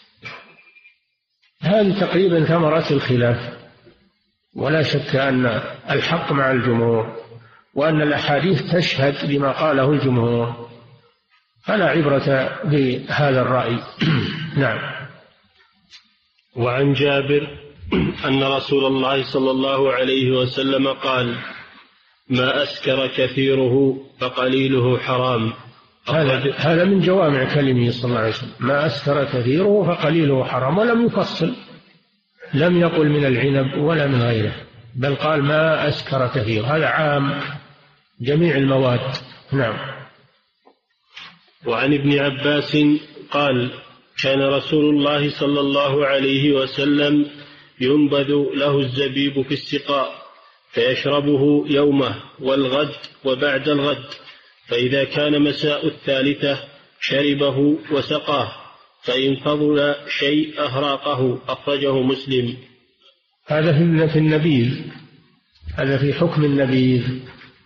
هذه تقريبا ثمرة الخلاف، ولا شك أن الحق مع الجمهور، وأن الأحاديث تشهد بما قاله الجمهور، فلا عبرة بهذا الرأي. نعم. وعن جابر أن رسول الله صلى الله عليه وسلم قال: ما أسكر كثيره فقليله حرام. هذا هذا من جوامع كلمه صلى الله عليه وسلم: ما أسكر كثيره فقليله حرام، ولم يفصل، لم يقل من العنب ولا من غيره، بل قال ما أسكر كثير. هذا عام جميع المواد. نعم. وعن ابن عباس قال: كان رسول الله صلى الله عليه وسلم ينبذ له الزبيب في السقاء فيشربه يومه والغد وبعد الغد، فإذا كان مساء الثالثة شربه وسقاه، فإن فضل شيء أهراقه. أخرجه مسلم. هذا في النبيذ، هذا في حكم النبيذ.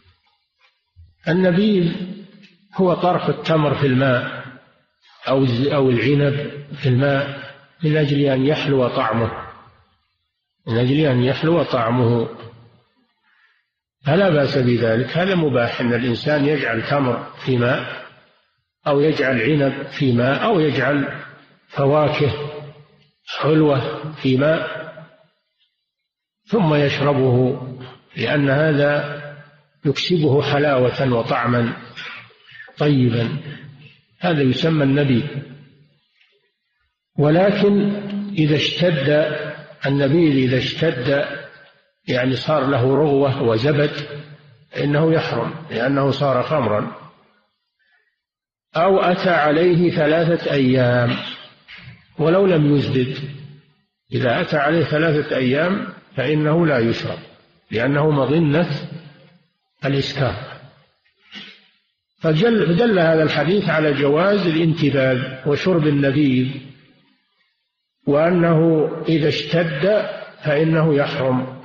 النبيذ هو طرح التمر في الماء أو أو العنب في الماء من أجل أن يحلو طعمه، من أجل أن يحلو طعمه. فلا بأس بذلك، هذا مباح أن الإنسان يجعل تمر في ماء أو يجعل عنب في ماء أو يجعل فواكه حلوة في ماء ثم يشربه، لأن هذا يكسبه حلاوة وطعما طيبا، هذا يسمى النبيذ. ولكن إذا اشتد النبيذ، إذا اشتد يعني صار له رغوة وزبد، إنه يحرم لأنه صار خمرا. أو أتى عليه ثلاثة أيام ولو لم يزبد، إذا أتى عليه ثلاثة أيام فإنه لا يشرب لأنه مظنة الإسكار. فدل هذا الحديث على جواز الانتباذ وشرب النبيذ، وأنه إذا اشتد فإنه يحرم.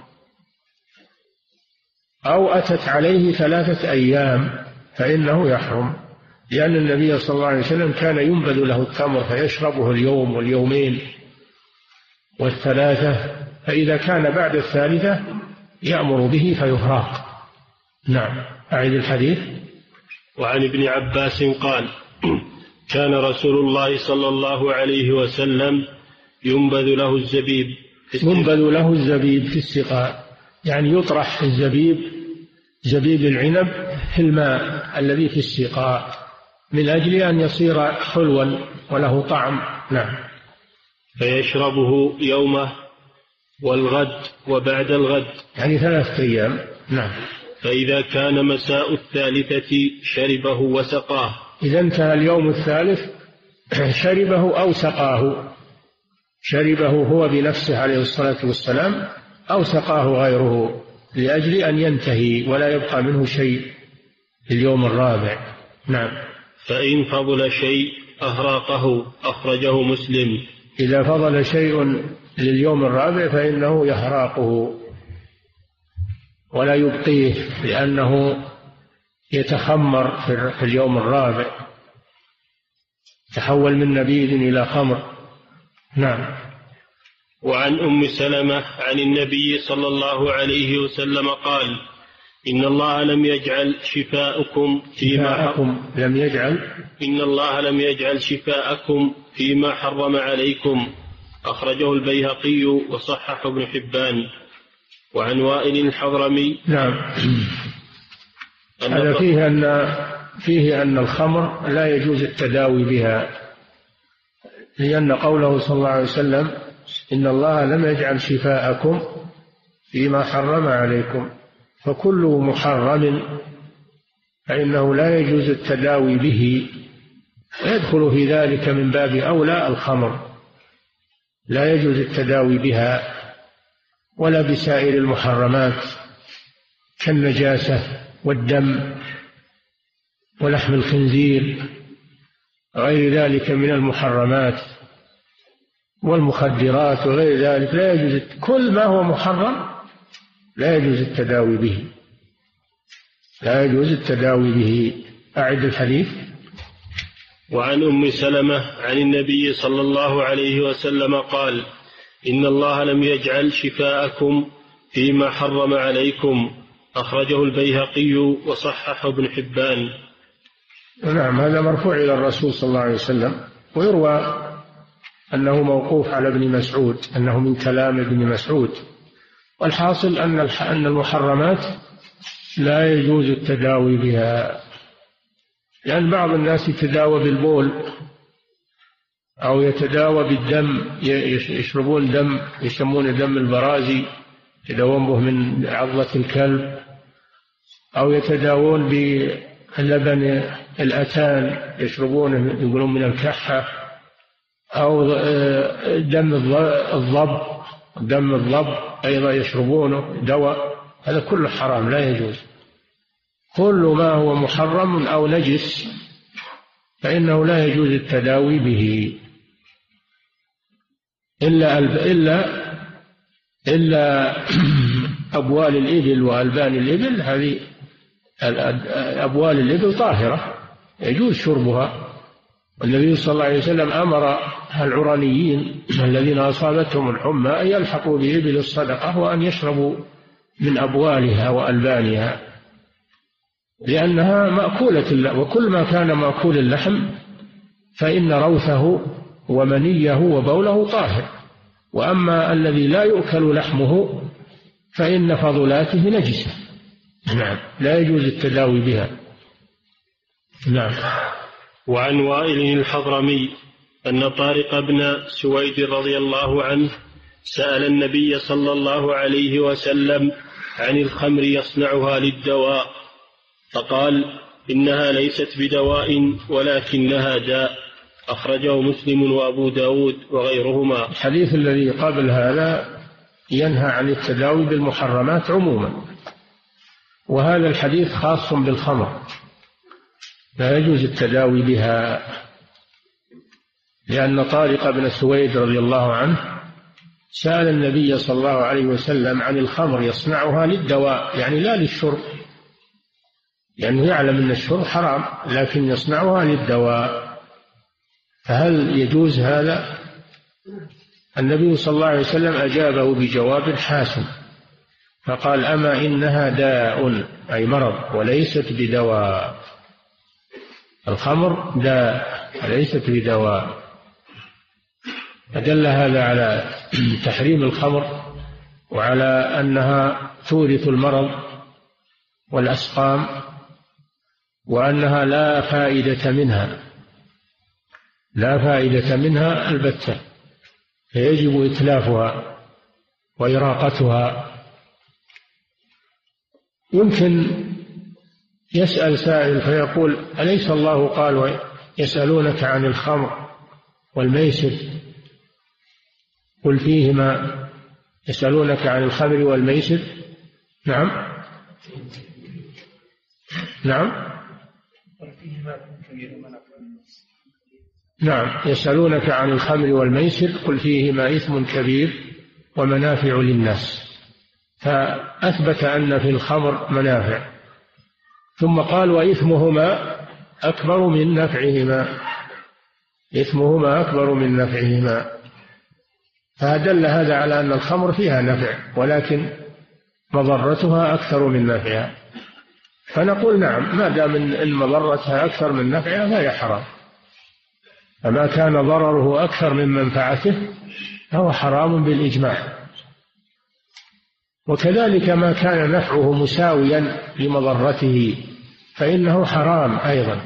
أو أتت عليه ثلاثة أيام فإنه يحرم، لأن النبي صلى الله عليه وسلم كان ينبذ له التمر فيشربه اليوم واليومين والثلاثة، فإذا كان بعد الثالثة يأمر به فيهراق. نعم. أعيد الحديث. وعن ابن عباس قال: كان رسول الله صلى الله عليه وسلم ينبذ له الزبيب ينبذ له الزبيب في السقاء، يعني يطرح الزبيب زبيب العنب في الماء الذي في السقاء من أجل أن يصير حلوا وله طعم. نعم. فيشربه يومه والغد وبعد الغد، يعني ثلاثة أيام. نعم. فإذا كان مساء الثالثة شربه وسقاه، إذا انتهى اليوم الثالث شربه أو سقاه، شربه هو بنفسه عليه الصلاة والسلام أو سقاه غيره لأجل أن ينتهي ولا يبقى منه شيء في اليوم الرابع. نعم. فإن فضل شيء أهراقه، أخرجه مسلم. إذا فضل شيء لليوم الرابع فإنه يهراقه ولا يبقيه، لأنه يتخمر في اليوم الرابع، تحول من نبيذ إلى خمر. نعم. وعن أم سلمة عن النبي صلى الله عليه وسلم قال: إن الله لم يجعل شفاءكم فيما حرم لم يجعل إن الله لم يجعل شفاءكم فيما حرم عليكم، أخرجه البيهقي وصححه ابن حبان. وعن وائل الحضرمي. نعم. هذا فيه أن فيه أن الخمر لا يجوز التداوي بها، لأن قوله صلى الله عليه وسلم: إن الله لم يجعل شفاءكم فيما حرم عليكم، فكل محرم فإنه لا يجوز التداوي به، يدخل في ذلك من باب أولى الخمر، لا يجوز التداوي بها ولا بسائر المحرمات كالنجاسة والدم ولحم الخنزير غير ذلك من المحرمات والمخدرات وغير ذلك، لا يجوز. كل ما هو محرم لا يجوز التداوي به، لا يجوز التداوي به. أعد الحديث. وعن أم سلمة عن النبي صلى الله عليه وسلم قال: إن الله لم يجعل شفاءكم فيما حرم عليكم، أخرجه البيهقي وصححه ابن حبان. نعم. هذا مرفوع إلى الرسول صلى الله عليه وسلم، ويروى أنه موقوف على ابن مسعود، أنه من كلام ابن مسعود. والحاصل أن أن المحرمات لا يجوز التداوي بها، لأن بعض الناس يتداوى بالبول أو يتداوى بالدم، يشربون دم يسمونه دم البرازي، يتداوون به من عضلة الكلب، أو يتداوون باللبن الأتان يشربونه يقولون من الكحة، أو دم الضب دم الضب أيضا يشربونه دواء. هذا كله حرام لا يجوز. كل ما هو محرم أو نجس فإنه لا يجوز التداوي به إلا إلا إلا أبوال الإبل وألبان الإبل. هذه أبوال الإبل طاهرة يجوز شربها، والنبي صلى الله عليه وسلم أمر العرانيين الذين أصابتهم الحمى أن يلحقوا بإبل الصدقة وأن يشربوا من أبوالها وألبانها، لأنها مأكولة اللحم، وكل ما كان مأكول اللحم فإن روثه ومنيه وبوله طاهر، وأما الذي لا يؤكل لحمه فإن فضلاته نجسة. نعم، لا يجوز التداوي بها. نعم. وعن وائل الحضرمي أن طارق بن سويد رضي الله عنه سأل النبي صلى الله عليه وسلم عن الخمر يصنعها للدواء، فقال إنها ليست بدواء ولكنها داء، أخرجه مسلم وأبو داود وغيرهما. الحديث الذي قبل هذا ينهى عن التداوي بالمحرمات عموما، وهذا الحديث خاص بالخمر، لا يجوز التداوي بها، لأن طارق بن سويد رضي الله عنه سأل النبي صلى الله عليه وسلم عن الخمر يصنعها للدواء، يعني لا للشرب، لأنه يعلم أن الشرب حرام، لكن يصنعها للدواء، فهل يجوز هذا؟ النبي صلى الله عليه وسلم أجابه بجواب حاسم، فقال أما إنها داء أي مرض وليست بدواء، الخمر داء وليست بدواء. فدل هذا على تحريم الخمر وعلى أنها تورث المرض والأسقام، وأنها لا فائدة منها، لا فائدة منها البتة، فيجب إتلافها وإراقتها. يمكن يسأل سائل فيقول أليس الله قال يسألونك عن الخمر والميسر قل فيهما، يسألونك عن الخمر والميسر. نعم نعم نعم يسألونك عن الخمر والميسر قل فيهما إثم كبير ومنافع للناس، فأثبت أن في الخمر منافع، ثم قال وإثمهما أكبر من نفعهما، إثمهما أكبر من نفعهما، فدل هذا على أن الخمر فيها نفع ولكن مضرتها أكثر من نفعها، فنقول نعم، ما دام إن مضرتها أكثر من نفعها فهي حرام، فما كان ضرره أكثر من منفعته فهو حرام بالإجماع. وكذلك ما كان نفعه مساويا لمضرته فإنه حرام أيضا.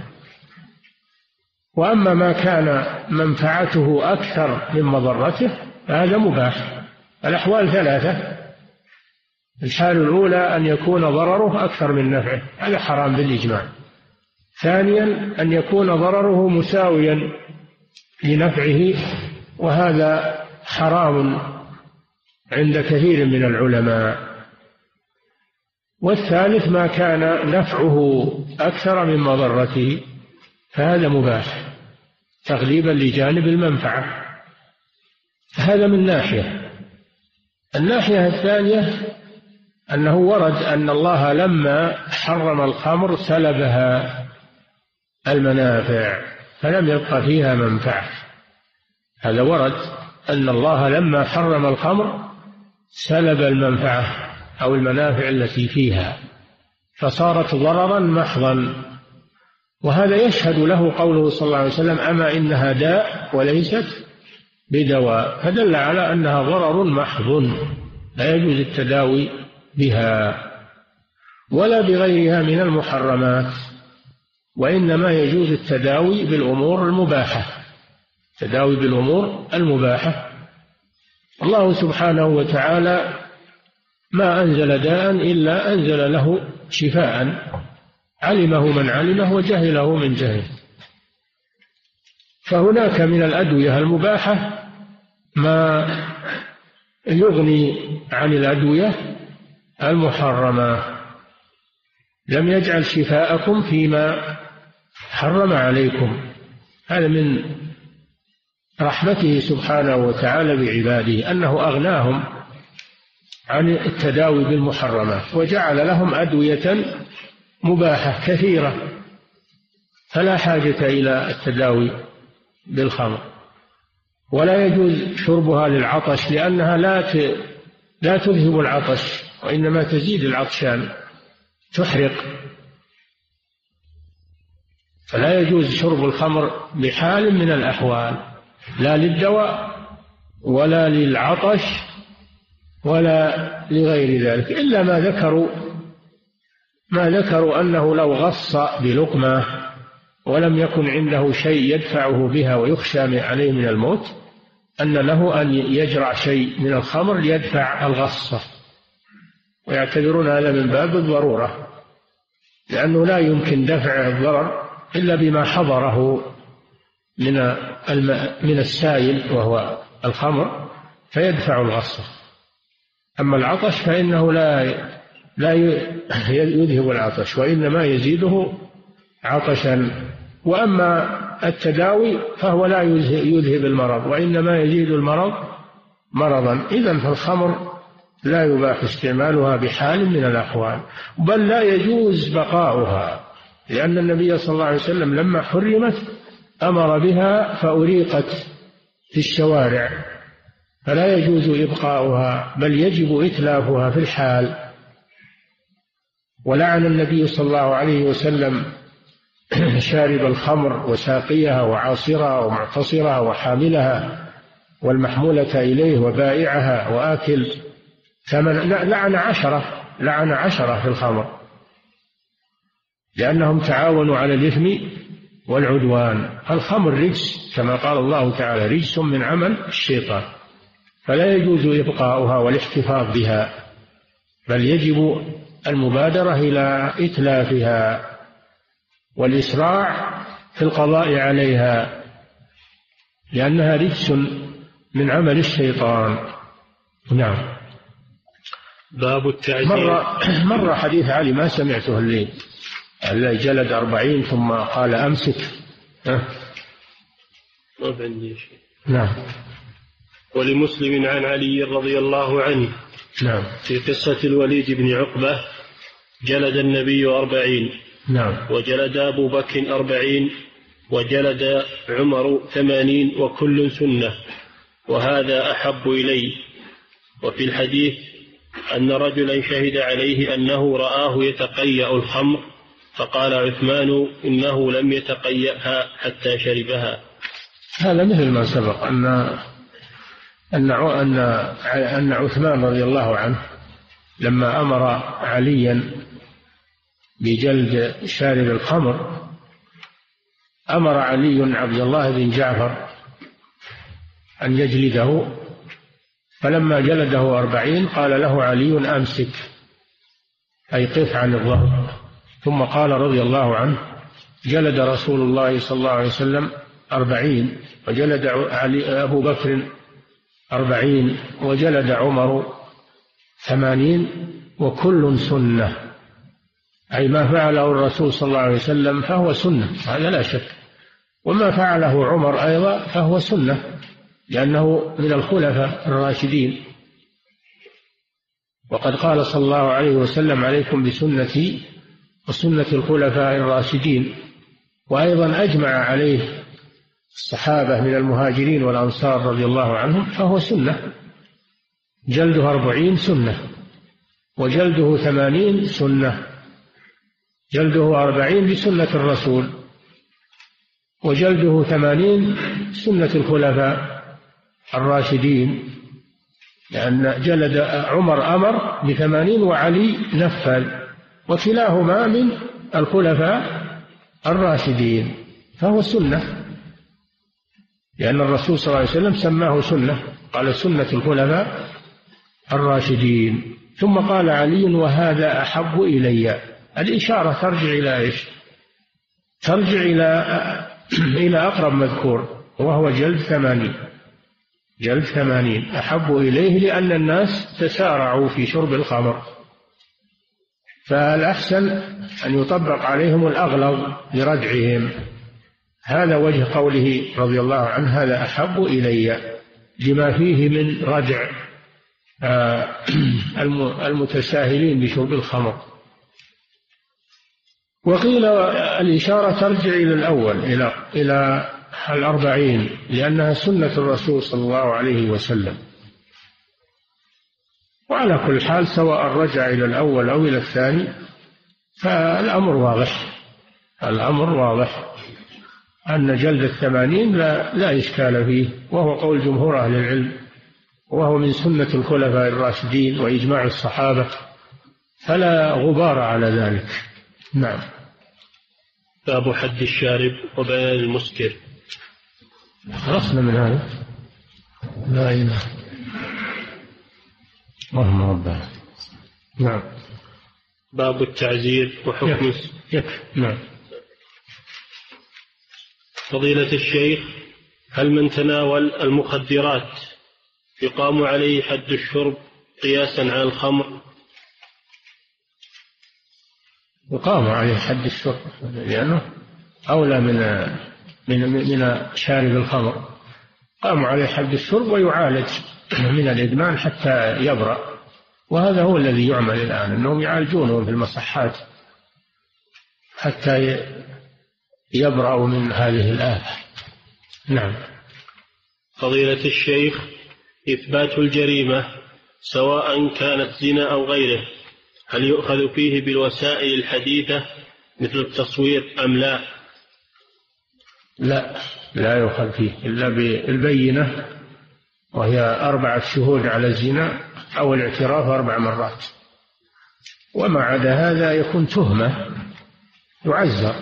وأما ما كان منفعته أكثر من مضرته فهذا مباح. الأحوال ثلاثة: الحال الأولى أن يكون ضرره أكثر من نفعه، هذا حرام بالإجماع. ثانيا أن يكون ضرره مساويا لنفعه، وهذا حرام عند كثير من العلماء. والثالث ما كان نفعه أكثر من مضرته فهذا مباح تغليبا لجانب المنفعة. هذا من ناحية. الناحية الثانية أنه ورد أن الله لما حرم الخمر سلبها المنافع فلم يبقى فيها منفعة. هذا ورد أن الله لما حرم الخمر سلب المنفعة أو المنافع التي فيها فصارت ضررا محضا، وهذا يشهد له قوله صلى الله عليه وسلم أما إنها داء وليست بدواء، فدل على أنها ضرر محض لا يجوز التداوي بها ولا بغيرها من المحرمات، وإنما يجوز التداوي بالأمور المباحة، التداوي بالأمور المباحة. الله سبحانه وتعالى ما أنزل داء إلا أنزل له شفاء علمه من علمه وجهله من جهله. فهناك من الأدوية المباحة ما يغني عن الأدوية المحرمة. لم يجعل شفاءكم فيما حرم عليكم، هذا من رحمته سبحانه وتعالى بعباده أنه أغناهم عن التداوي بالمحرمات وجعل لهم أدوية مباحة كثيرة، فلا حاجة إلى التداوي بالخمر. ولا يجوز شربها للعطش لأنها لا لا تذهب العطش وإنما تزيد العطشان، تحرق. فلا يجوز شرب الخمر بحال من الأحوال، لا للدواء ولا للعطش ولا لغير ذلك، إلا ما ذكروا ما ذكروا أنه لو غص بلقمة ولم يكن عنده شيء يدفعه بها ويخشى عليه من الموت، أن له أن يجرع شيء من الخمر ليدفع الغصة، ويعتبرون هذا من باب الضرورة، لأنه لا يمكن دفع الضرر إلا بما حضره من من السائل وهو الخمر فيدفع الغصة. أما العطش فإنه لا لا يذهب العطش، وإنما يزيده عطشا. وأما التداوي فهو لا يذهب المرض، وإنما يزيد المرض مرضا. إذن فالخمر لا يباح استعمالها بحال من الأحوال، بل لا يجوز بقاؤها، لأن النبي صلى الله عليه وسلم لما حرمت أمر بها فأريقت في الشوارع، فلا يجوز إبقاؤها بل يجب إتلافها في الحال. ولعن النبي صلى الله عليه وسلم شارب الخمر وساقيها وعاصرها ومعتصرها وحاملها والمحمولة إليه وبائعها وآكل ثمن. لعن عشرة لعن عشرة في الخمر، لأنهم تعاونوا على الإثم والعدوان. الخمر رجس كما قال الله تعالى: رجس من عمل الشيطان، فلا يجوز إبقاؤها والاحتفاظ بها، بل يجب المبادرة إلى إتلافها والإسراع في القضاء عليها، لأنها رجس من عمل الشيطان. نعم. باب التعزير. مر, مر حديث علي ما سمعته الليل، اللي جلد أربعين ثم قال أمسك. أه؟ نعم. ولمسلم عن علي رضي الله عنه نعم في قصة الوليد بن عقبة: جلد النبي أربعين، نعم، وجلد أبو بكر أربعين، وجلد عمر ثمانين، وكل سنة، وهذا أحب إلي. وفي الحديث أن رجلا شهد عليه أنه رآه يتقيأ الخمر، فقال عثمان: إنه لم يتقيأها حتى شربها. هذا مثل ما سبق أن أن أن أن عثمان رضي الله عنه لما أمر عليا بجلد شارب الخمر، أمر علي عبد الله بن جعفر أن يجلده، فلما جلده أربعين قال له علي: أمسك، أي قف عن الضرب. ثم قال رضي الله عنه: جلد رسول الله صلى الله عليه وسلم أربعين، وجلد علي أبو بكر أربعين، وجلد عمر ثمانين، وكل سنة، أي ما فعله الرسول صلى الله عليه وسلم فهو سنة، هذا لا شك. وما فعله عمر أيضا فهو سنة، لأنه من الخلفاء الراشدين. وقد قال صلى الله عليه وسلم: عليكم بسنتي وسنة الخلفاء الراشدين. وأيضا أجمع عليه الصحابة من المهاجرين والأنصار رضي الله عنهم، فهو سنة. جلده أربعين سنة، وجلده ثمانين سنة، جلده أربعين بسنة الرسول، وجلده ثمانين سنة الخلفاء الراشدين، لأن جلد عمر أمر بثمانين وعلي نفذ، وكلاهما من الخلفاء الراشدين، فهو سنة، لأن الرسول صلى الله عليه وسلم سماه سنة، قال: سنة الخلفاء الراشدين. ثم قال علي: وهذا أحب إلي. الإشارة ترجع إلى إيش؟ ترجع إلى إلى أقرب مذكور، وهو جلد ثمانين. جلد ثمانين أحب إليه، لأن الناس تسارعوا في شرب الخمر، فالأحسن أن يطبق عليهم الأغلظ لردعهم. هذا وجه قوله رضي الله عنه: هذا أحب إلي، لما فيه من ردع المتساهلين بشرب الخمر. وقيل الإشارة ترجع إلى الأول، إلى إلى الأربعين، لأنها سنة الرسول صلى الله عليه وسلم. وعلى كل حال سواء رجع إلى الأول أو إلى الثاني فالأمر واضح. الأمر واضح أن جلد الثمانين لا, لا إشكال فيه، وهو قول جمهور أهل العلم، وهو من سنة الخلفاء الراشدين وإجماع الصحابة، فلا غبار على ذلك. نعم. باب حد الشارب وبيان المسكر. خلصنا من هذا. لا إله اللهم ربنا. نعم. باب التعزير وحكم. يكفي. يكفي. نعم. فضيلة الشيخ، هل من تناول المخدرات يقام عليه حد الشرب قياسا على الخمر؟ يقام عليه حد الشرب لأنه أولى من من من شارب الخمر. قام عليه حد الشرب ويعالج من الإدمان حتى يبرأ، وهذا هو الذي يعمل الآن، أنهم يعالجونه في المصحات حتى يبرأوا من هذه الآفة. نعم. فضيلة الشيخ، إثبات الجريمة سواء كانت زنا أو غيره هل يؤخذ فيه بالوسائل الحديثة مثل التصوير أم لا؟ لا، لا يؤخذ فيه إلا بالبينة، وهي أربعة شهود على الزنا أو الاعتراف أربع مرات، وما عدا هذا يكون تهمة يعزر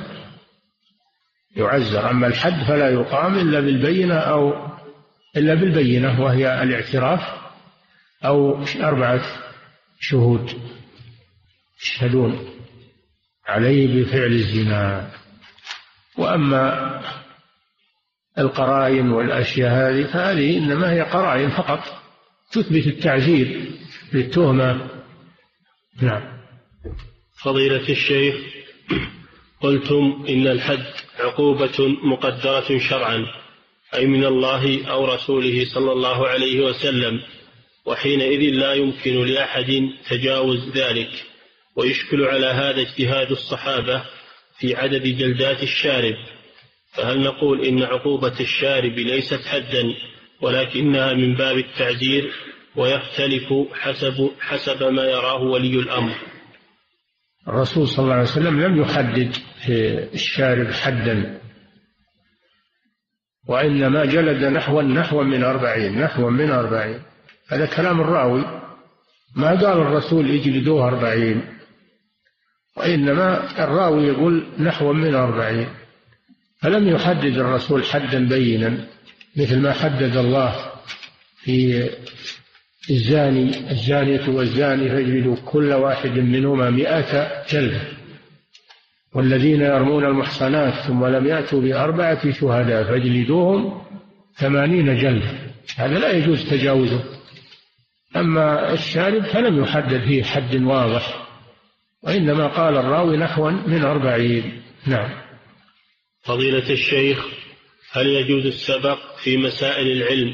يعزر أما الحد فلا يقام إلا بالبينة أو إلا بالبينة وهي الاعتراف أو أربعة شهود يشهدون عليه بفعل الزنا. وأما القرائن والأشياء هذه فهذه إنما هي قرائن فقط تثبت التعزير للتهمة. نعم. فضيلة الشيخ، قلتم إن الحد عقوبة مقدرة شرعا، أي من الله أو رسوله صلى الله عليه وسلم، وحينئذ لا يمكن لأحد تجاوز ذلك، ويشكل على هذا اجتهاد الصحابة في عدد جلدات الشارب، فهل نقول إن عقوبة الشارب ليست حدا ولكنها من باب التعزير ويختلف حسب, حسب ما يراه ولي الأمر؟ الرسول صلى الله عليه وسلم لم يحدد في الشارب حدا، وإنما جلد نحو نحو من أربعين نحو من أربعين هذا كلام الراوي، ما قال الرسول اجلدوه أربعين، وإنما الراوي يقول نحو من أربعين، فلم يحدد الرسول حدا بينا مثل ما حدد الله في الزاني الزانية والزاني فاجلدوا كل واحد منهما مئة جلدة، والذين يرمون المحصنات ثم لم يأتوا بأربعة شهداء فاجلدوهم ثمانين جلدة، هذا لا يجوز تجاوزه. أما الشارب فلم يحدد فيه حد واضح، وإنما قال الراوي نحو من أربعين. نعم. فضيلة الشيخ، هل يجوز السبق في مسائل العلم؟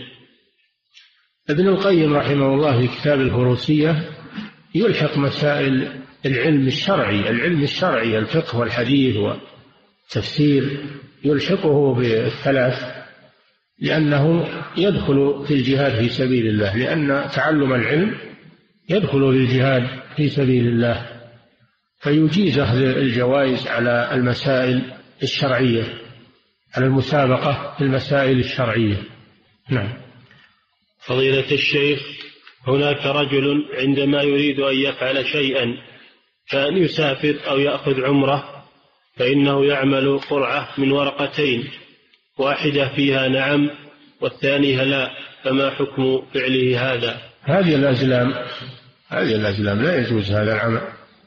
ابن القيم رحمه الله في كتاب الفروسية يلحق مسائل العلم الشرعي العلم الشرعي الفقه والحديث والتفسير يلحقه بالثلاث، لأنه يدخل في الجهاد في سبيل الله، لأن تعلم العلم يدخل في الجهاد في سبيل الله، فيجيز أخذ الجوائز على المسائل الشرعية، على المسابقة في المسائل الشرعية. نعم. فضيلة الشيخ، هناك رجل عندما يريد أن يفعل شيئا كأن يسافر أو يأخذ عمرة، فإنه يعمل قرعة من ورقتين، واحدة فيها نعم والثانية لا، فما حكم فعله هذا؟ هذه الأزلام هذه الأزلام لا يجوز هذا العمل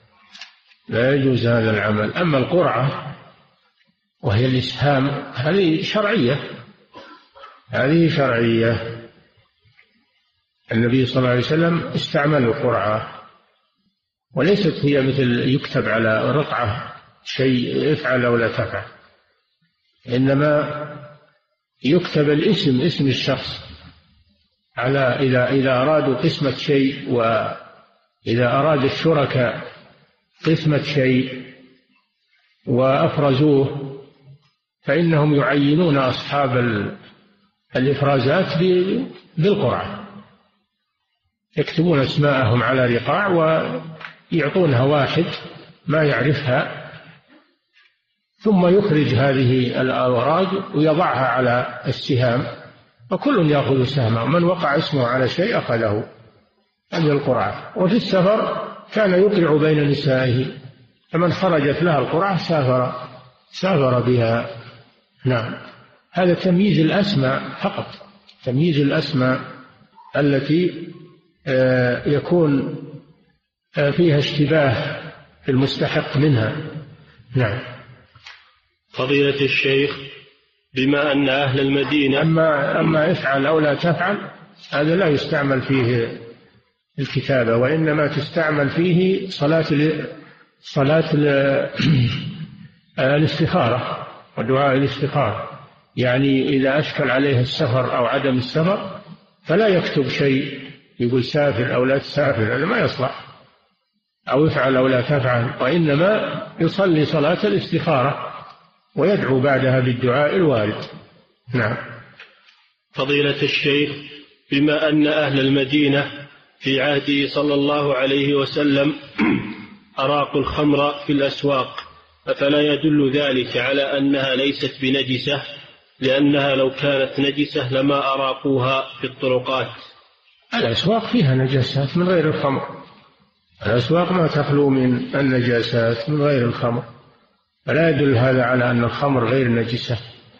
لا يجوز هذا العمل. أما القرعة وهي الإسهام هذه شرعية هذه شرعية النبي صلى الله عليه وسلم استعمل القرعة، وليست هي مثل يكتب على رقعة شيء افعل أو لا تفعل، إنما يكتب الاسم اسم الشخص على إذا إذا أرادوا قسمة شيء، وإذا أراد الشركاء قسمة شيء وأفرزوه فإنهم يعينون أصحاب الإفرازات بالقرعة، يكتبون أسماءهم على رقاع ويعطونها واحد ما يعرفها، ثم يخرج هذه الأوراق ويضعها على السهام، وكل يأخذ سهمه، من وقع اسمه على شيء أخذه. هذه القرعة. وفي السفر كان يقرع بين نسائه، فمن خرجت لها القرعة سافر سافر بها. نعم. هذا تمييز الأسماء فقط، تمييز الأسماء التي يكون فيها اشتباه في المستحق منها. نعم. فضيلة الشيخ، بما أن أهل المدينة أما, أما افعل أو لا تفعل هذا لا يستعمل فيه الكتابة، وإنما تستعمل فيه صلاة صلاة الاستخارة ودعاء الاستخارة. يعني إذا أشكل عليه السفر أو عدم السفر فلا يكتب شيء يقول سافر أو لا تسافر، هذا ما يصلح، أو افعل أو لا تفعل، وإنما يصلي صلاة الاستخارة ويدعو بعدها بالدعاء الوارد. نعم. فضيلة الشيخ، بما أن أهل المدينة في عهده صلى الله عليه وسلم أراقوا الخمر في الأسواق، أفلا يدل ذلك على أنها ليست بنجسة؟ لأنها لو كانت نجسة لما أراقوها في الطرقات. الأسواق فيها نجاسات من غير الخمر، الأسواق ما تخلو من النجاسات من غير الخمر، فلا يدل هذا على أن الخمر غير نجسة،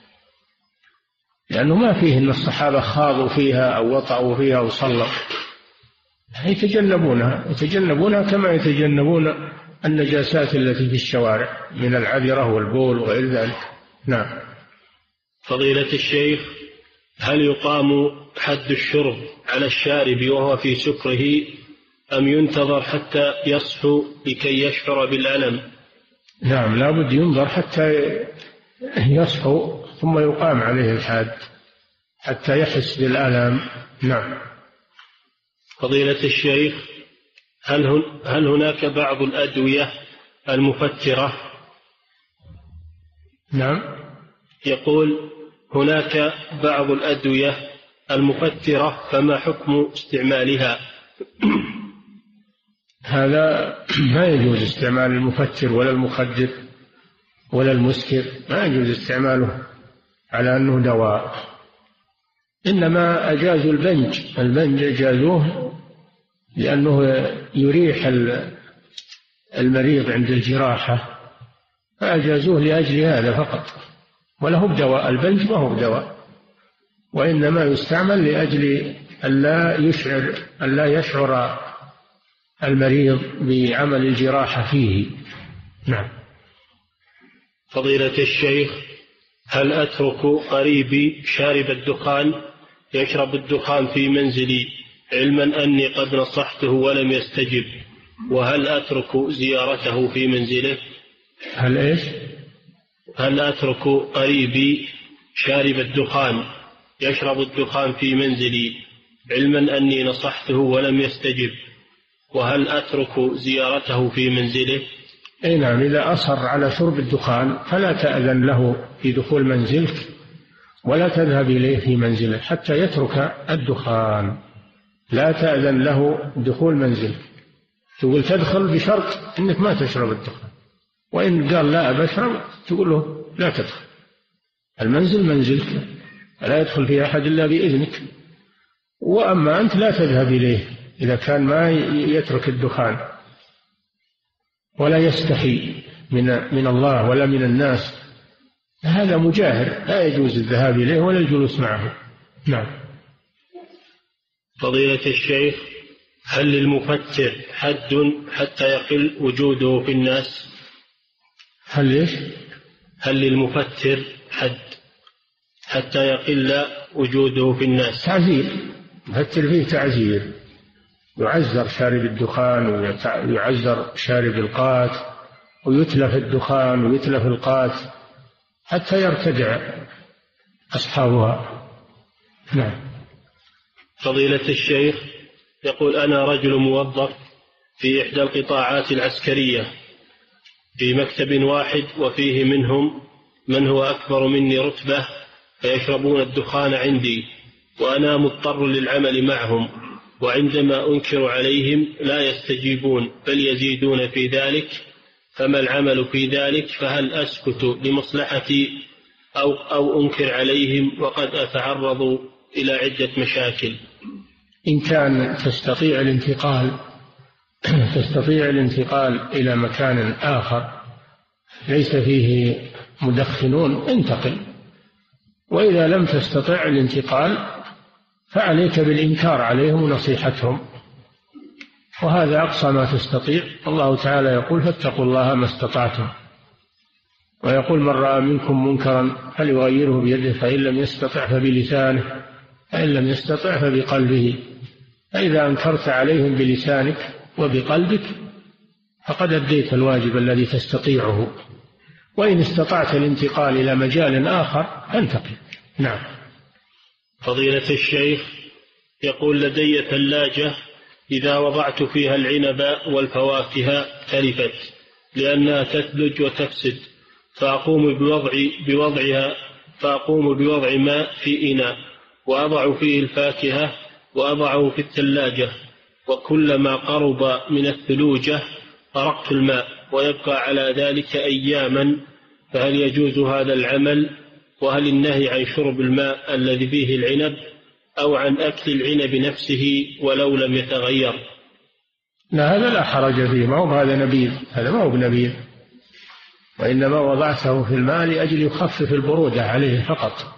لأنه ما فيه أن الصحابة خاضوا فيها أو وطعوا فيها أو صلوا، يتجنبونها يتجنبونها كما يتجنبون النجاسات التي في الشوارع من العذرة والبول وغير ذلك. نعم. فضيلة الشيخ، هل يقام حد الشرب على الشارب وهو في سكره أم ينتظر حتى يصحو لكي يشعر بالألم؟ نعم، لا بد ينظر حتى يصحو ثم يقام عليه الحد حتى يحس بالألم. نعم. فضيلة الشيخ، هل, هن هل هناك بعض الأدوية المفترة؟ نعم. يقول هناك بعض الأدوية المفترة، فما حكم استعمالها؟ هذا ما يجوز استعمال المفتر ولا المخدر ولا المسكر، ما يجوز استعماله على أنه دواء، إنما أجازوا البنج البنج أجازوه لأنه يريح المريض عند الجراحة، فأجازوه لأجل هذا فقط، ولا هو بدواء. البنج ما هو بدواء، وإنما يستعمل لأجل ألا يشعر ألا يشعر المريض بعمل الجراحة فيه. نعم. فضيلة الشيخ، هل أترك قريبي شارب الدخان يشرب الدخان في منزلي علما أني قد نصحته ولم يستجب، وهل أترك زيارته في منزله؟ هل إيش؟ هل أترك قريبي شارب الدخان يشرب الدخان في منزلي علما أني نصحته ولم يستجب، وهل أترك زيارته في منزله؟ أي نعم، إذا أصر على شرب الدخان فلا تأذن له في دخول منزلك ولا تذهب إليه في منزله حتى يترك الدخان، لا تأذن له دخول منزلك، تقول تدخل بشرط أنك ما تشرب الدخان، وإن قال لا أبشرب تقول له لا تدخل، المنزل منزلك لا يدخل فيه أحد إلا بإذنك، وأما أنت لا تذهب إليه إذا كان ما يترك الدخان ولا يستحي من من الله ولا من الناس، هذا مجاهر لا يجوز الذهاب إليه ولا الجلوس معه. نعم. فضيلة الشيخ، هل للمفتر حد حتى يقل وجوده في الناس؟ هل ليش؟ هل للمفتر حد حتى يقل وجوده في الناس؟ تعزير، مفتر فيه تعزير، يعزر شارب الدخان ويعزر شارب القات ويتلف الدخان ويتلف القات حتى يرتدع أصحابها. نعم. فضيلة الشيخ، يقول أنا رجل موظف في إحدى القطاعات العسكرية في مكتب واحد، وفيه منهم من هو أكبر مني رتبة فيشربون الدخان عندي، وأنا مضطر للعمل معهم، وعندما أنكر عليهم لا يستجيبون بل يزيدون في ذلك، فما العمل في ذلك؟ فهل أسكت لمصلحتي أو, أو أنكر عليهم وقد أتعرض إلى عدة مشاكل؟ إن كان تستطيع الانتقال تستطيع الانتقال إلى مكان آخر ليس فيه مدخنون انتقل، وإذا لم تستطع الانتقال فعليك بالإنكار عليهم ونصيحتهم، وهذا أقصى ما تستطيع. الله تعالى يقول فاتقوا الله ما استطعتم، ويقول من رأى منكم منكرا فليغيره بيده فإن لم يستطع فبلسانه فإن لم يستطع فبقلبه. فإذا أنكرت عليهم بلسانك وبقلبك فقد أديت الواجب الذي تستطيعه، وإن استطعت الانتقال إلى مجال آخر فانتقل. نعم. فضيلة الشيخ يقول لدي ثلاجة إذا وضعت فيها العنب والفواكه تلفت لأنها تثلج وتفسد، فأقوم بوضع بوضعها فأقوم بوضع ماء في إناء وأضع فيه الفاكهة وأضعه في الثلاجة، وكلما قرب من الثلوجة طرقت الماء ويبقى على ذلك أياما، فهل يجوز هذا العمل؟ وهل النهي عن شرب الماء الذي فيه العنب أو عن أكل العنب نفسه ولو لم يتغير؟ لا، هذا لا حرج فيه، ما هو هذا نبيذ، هذا ما هو بنبيذ، وإنما وضعته في الماء لأجل يخفف البرودة عليه فقط،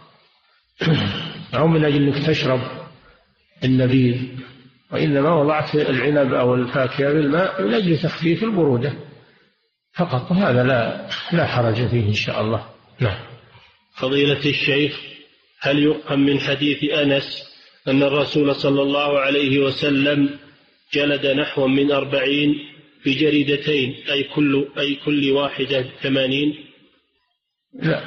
أو من أجل أنك تشرب النبيذ، وإنما وضعت العنب أو الفاكهة في الماء من أجل تخفيف البرودة فقط، هذا لا لا حرج فيه إن شاء الله. نعم. فضيلة الشيخ هل يفهم من حديث أنس أن الرسول صلى الله عليه وسلم جلد نحو من أربعين بجريدتين أي كل أي كل واحدة ثمانين؟ لا،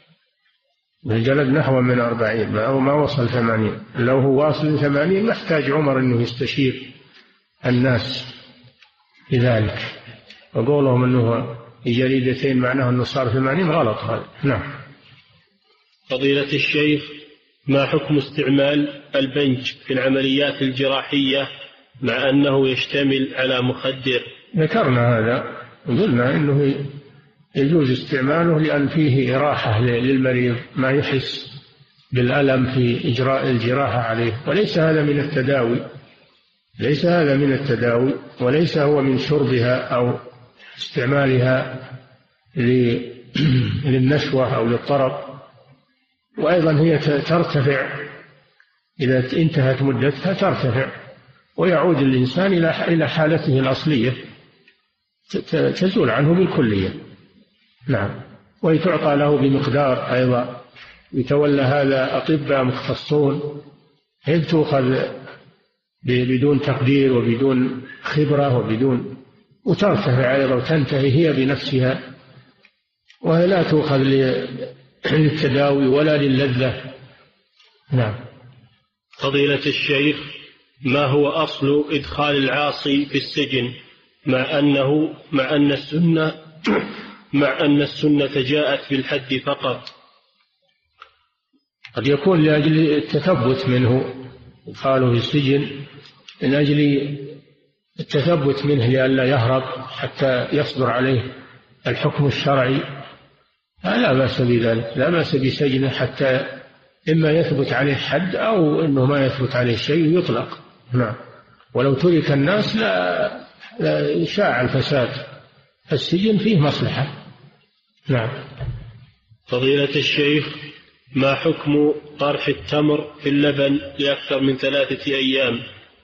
الجلد نحو من أربعين أو ما وصل ثمانين، لو هو واصل ثمانين محتاج عمر أنه يستشير الناس لذلك، وقولهم أنه جريدتين معناه أنه صار ثمانين غلط هذا. نعم. فضيلة الشيخ ما حكم استعمال البنج في العمليات الجراحية مع أنه يشتمل على مخدر؟ ذكرنا هذا، قلنا أنه يجوز استعماله لأن فيه إراحة للمريض، ما يحس بالألم في إجراء الجراحة عليه، وليس هذا من التداوي، ليس هذا من التداوي وليس هو من شربها أو استعمالها للنشوة أو للطرب. وأيضا هي ترتفع إذا انتهت مدتها، ترتفع ويعود الإنسان إلى حالته الأصلية، تزول عنه بالكلية. نعم. ويتعطى له بمقدار أيضا، يتولى هذا أطباء مختصون، هي تؤخذ بدون تقدير وبدون خبرة وبدون، وترتفع أيضا وتنتهي هي بنفسها، وهي لا تؤخذ للتداوي ولا للذة. نعم. فضيلة الشيخ ما هو أصل إدخال العاصي في السجن مع أنه مع أن السنة مع أن السنة جاءت بالحد فقط؟ قد يكون لأجل التثبت منه، إدخاله في السجن من أجل التثبت منه لئلا يهرب حتى يصدر عليه الحكم الشرعي، لا بأس بذلك، لا بأس بسجنه حتى إما يثبت عليه حد أو إنه ما يثبت عليه شيء يطلق. نعم. ولو ترك الناس لا, لا شاع الفساد، السجن فيه مصلحة. نعم. فضيلة الشيخ ما حكم طرح التمر في اللبن لأكثر من ثلاثة أيام؟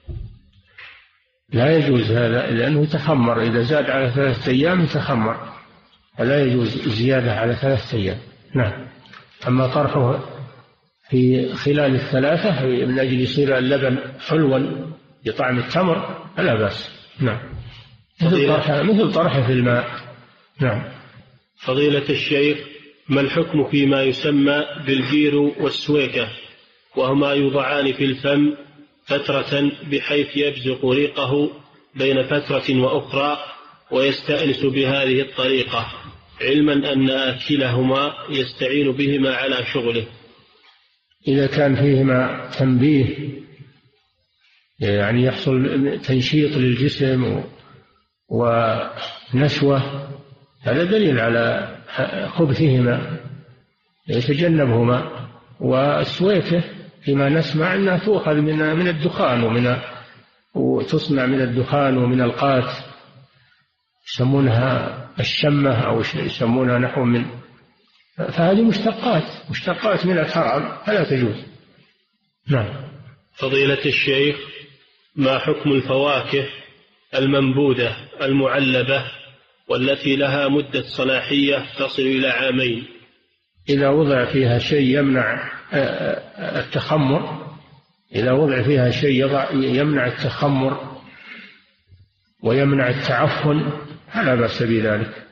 لا يجوز هذا لأنه يتخمر، إذا زاد على ثلاثة أيام يتخمر، فلا يجوز زيادة على ثلاثة أيام. نعم. أما طرحه في خلال الثلاثة من أجل يصير اللبن حلوا بطعم التمر فلا بأس. نعم. مثل طرحه مثل طرحه في الماء. نعم. فضيلة الشيخ ما الحكم فيما يسمى بالجير والسويكة، وهما يوضعان في الفم فترة بحيث يبزق ريقه بين فترة وأخرى ويستأنس بهذه الطريقة، علما أن آكلهما يستعين بهما على شغله؟ إذا كان فيهما تنبيه يعني يحصل تنشيط للجسم ونشوة، هذا دليل على خبثهما يتجنبهما. والسويكة فيما نسمع أنها تؤخذ من من الدخان ومن وتصنع من الدخان ومن القات، يسمونها الشمة أو يسمونها نحو من، فهذه مشتقات مشتقات من الحرام فلا تجوز. نعم. فضيلة الشيخ، ما حكم الفواكه المنبوذة المعلبة والتي لها مدة صلاحية تصل إلى عامين؟ إذا وضع فيها شيء يمنع التخمر، إذا وضع فيها شيء يمنع التخمر ويمنع التعفن فلا بأس بذلك.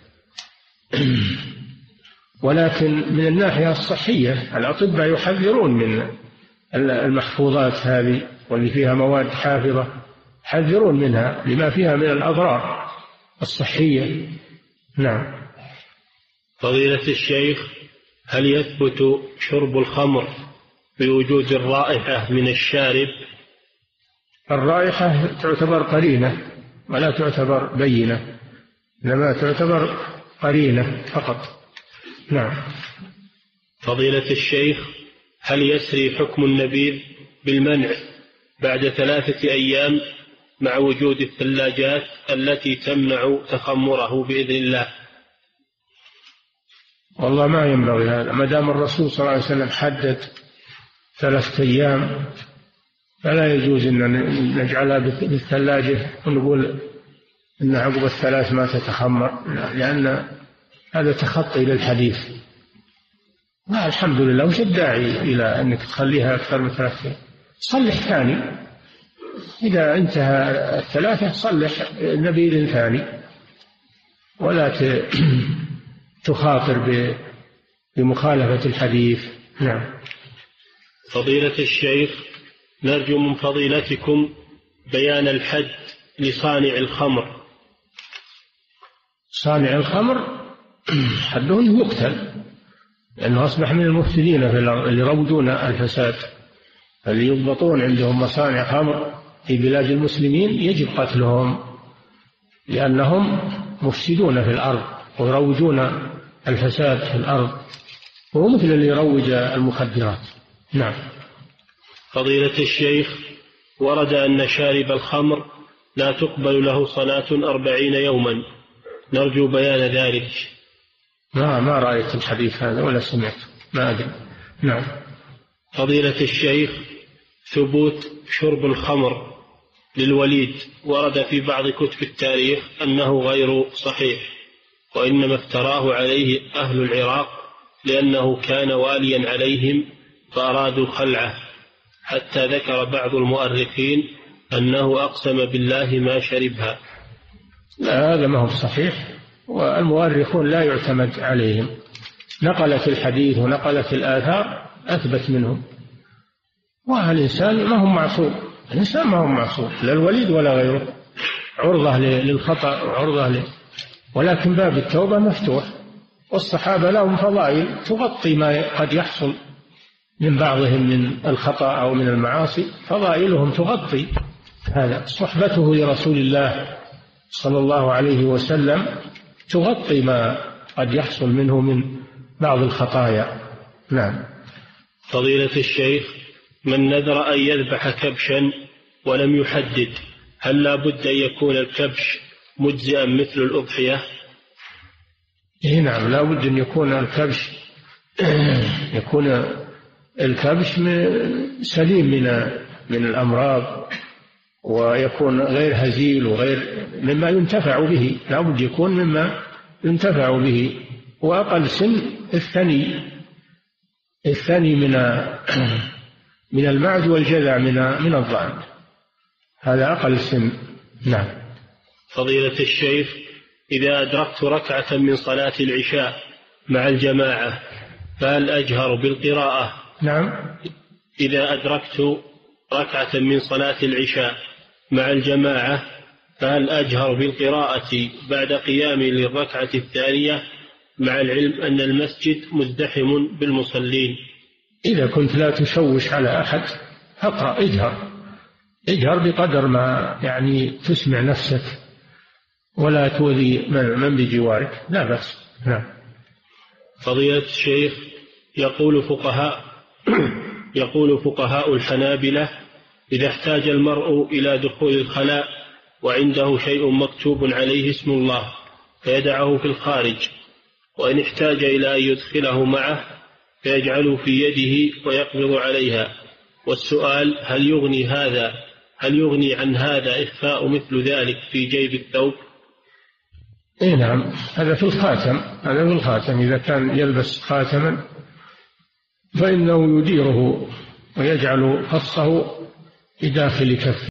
ولكن من الناحية الصحية الأطباء يحذرون من المحفوظات هذه واللي فيها مواد حافظة، يحذرون منها لما فيها من الأضرار الصحية. نعم. فضيلة الشيخ، هل يثبت شرب الخمر بوجود الرائحة من الشارب؟ الرائحة تعتبر قرينة ولا تعتبر بينة، إنما تعتبر قرينة فقط. نعم. فضيلة الشيخ، هل يسري حكم النبيذ بالمنع بعد ثلاثة أيام مع وجود الثلاجات التي تمنع تخمره بإذن الله؟ والله ما ينبغي هذا، ما دام الرسول صلى الله عليه وسلم حدد ثلاثة أيام فلا يجوز أن نجعلها بالثلاجة ونقول أن عقب الثلاث ما تتخمر، لأن هذا تخطي للحديث. لا، الحمد لله، وش الداعي إلى أنك تخليها أكثر من ثلاثة أيام؟ صلح ثاني، إذا انتهى الثلاثة صلح نبيل ثاني، ولا تخاطر بمخالفة الحديث. نعم. فضيلة الشيخ، نرجو من فضيلتكم بيان الحد لصانع الخمر. صانع الخمر حدهم يقتل، لأنه أصبح من المفسدين اللي يروجون الفساد، اللي يضبطون عندهم مصانع خمر في بلاد المسلمين يجب قتلهم، لأنهم مفسدون في الأرض ويروجون الفساد في الأرض، وهو مثل اللي يروج المخدرات. نعم. فضيلة الشيخ، ورد أن شارب الخمر لا تقبل له صلاة أربعين يوما، نرجو بيان ذلك. ما ما رأيت الحديث هذا ولا سمعت، ما أدري. نعم. فضيلة الشيخ، ثبوت شرب الخمر للوليد ورد في بعض كتب التاريخ أنه غير صحيح، وإنما افتراه عليه أهل العراق لأنه كان واليا عليهم فأرادوا خلعه، حتى ذكر بعض المؤرخين أنه أقسم بالله ما شربها. لا، هذا ما هو صحيح، والمؤرخون لا يعتمد عليهم، نقلت الحديث ونقلت الآثار أثبت منهم، والإنسان ما هو معصوم، الإنسان ما هو معصوم، لا الوليد ولا غيره، عرضة للخطأ وعرضة ل... ولكن باب التوبة مفتوح، والصحابة لهم فضائل تغطي ما قد يحصل من بعضهم من الخطأ أو من المعاصي، فضائلهم تغطي هذا. صحبته لرسول الله صلى الله عليه وسلم تغطي ما قد يحصل منه من بعض الخطايا. نعم. فضيلة الشيخ، من نذر أن يذبح كبشا ولم يحدد، هل لا بد أن يكون الكبش مجزئا مثل الأضحية؟ إيه نعم، لا بد أن يكون الكبش يكون الكبش سليم من من الأمراض، ويكون غير هزيل وغير مما ينتفع به، لا بد يكون مما ينتفع به. وأقل سن الثني الثني من من المعز والجذع من من الضأن، هذا أقل سن. نعم. فضيلة الشيخ، إذا أدركت ركعة من صلاة العشاء مع الجماعة فهل أجهر بالقراءة؟ نعم. إذا أدركت ركعة من صلاة العشاء مع الجماعة فهل أجهر بالقراءة بعد قيامي للركعة الثانية، مع العلم أن المسجد مزدحم بالمصلين؟ إذا كنت لا تشوش على أحد فاقرأ، اجهر، اجهر بقدر ما يعني تسمع نفسك ولا تؤذي من بجوارك، لا بأس. نعم. فضيلة الشيخ، يقول فقهاء يقول فقهاء الحنابلة: إذا احتاج المرء إلى دخول الخلاء وعنده شيء مكتوب عليه اسم الله فيدعه في الخارج، وإن احتاج إلى أن يدخله معه فيجعله في يده ويقبض عليها. والسؤال: هل يغني هذا هل يغني عن هذا إخفاء مثل ذلك في جيب الثوب؟ إيه نعم، هذا في الخاتم هذا في الخاتم إذا كان يلبس خاتما فإنه يديره ويجعل فصه في داخل كفه.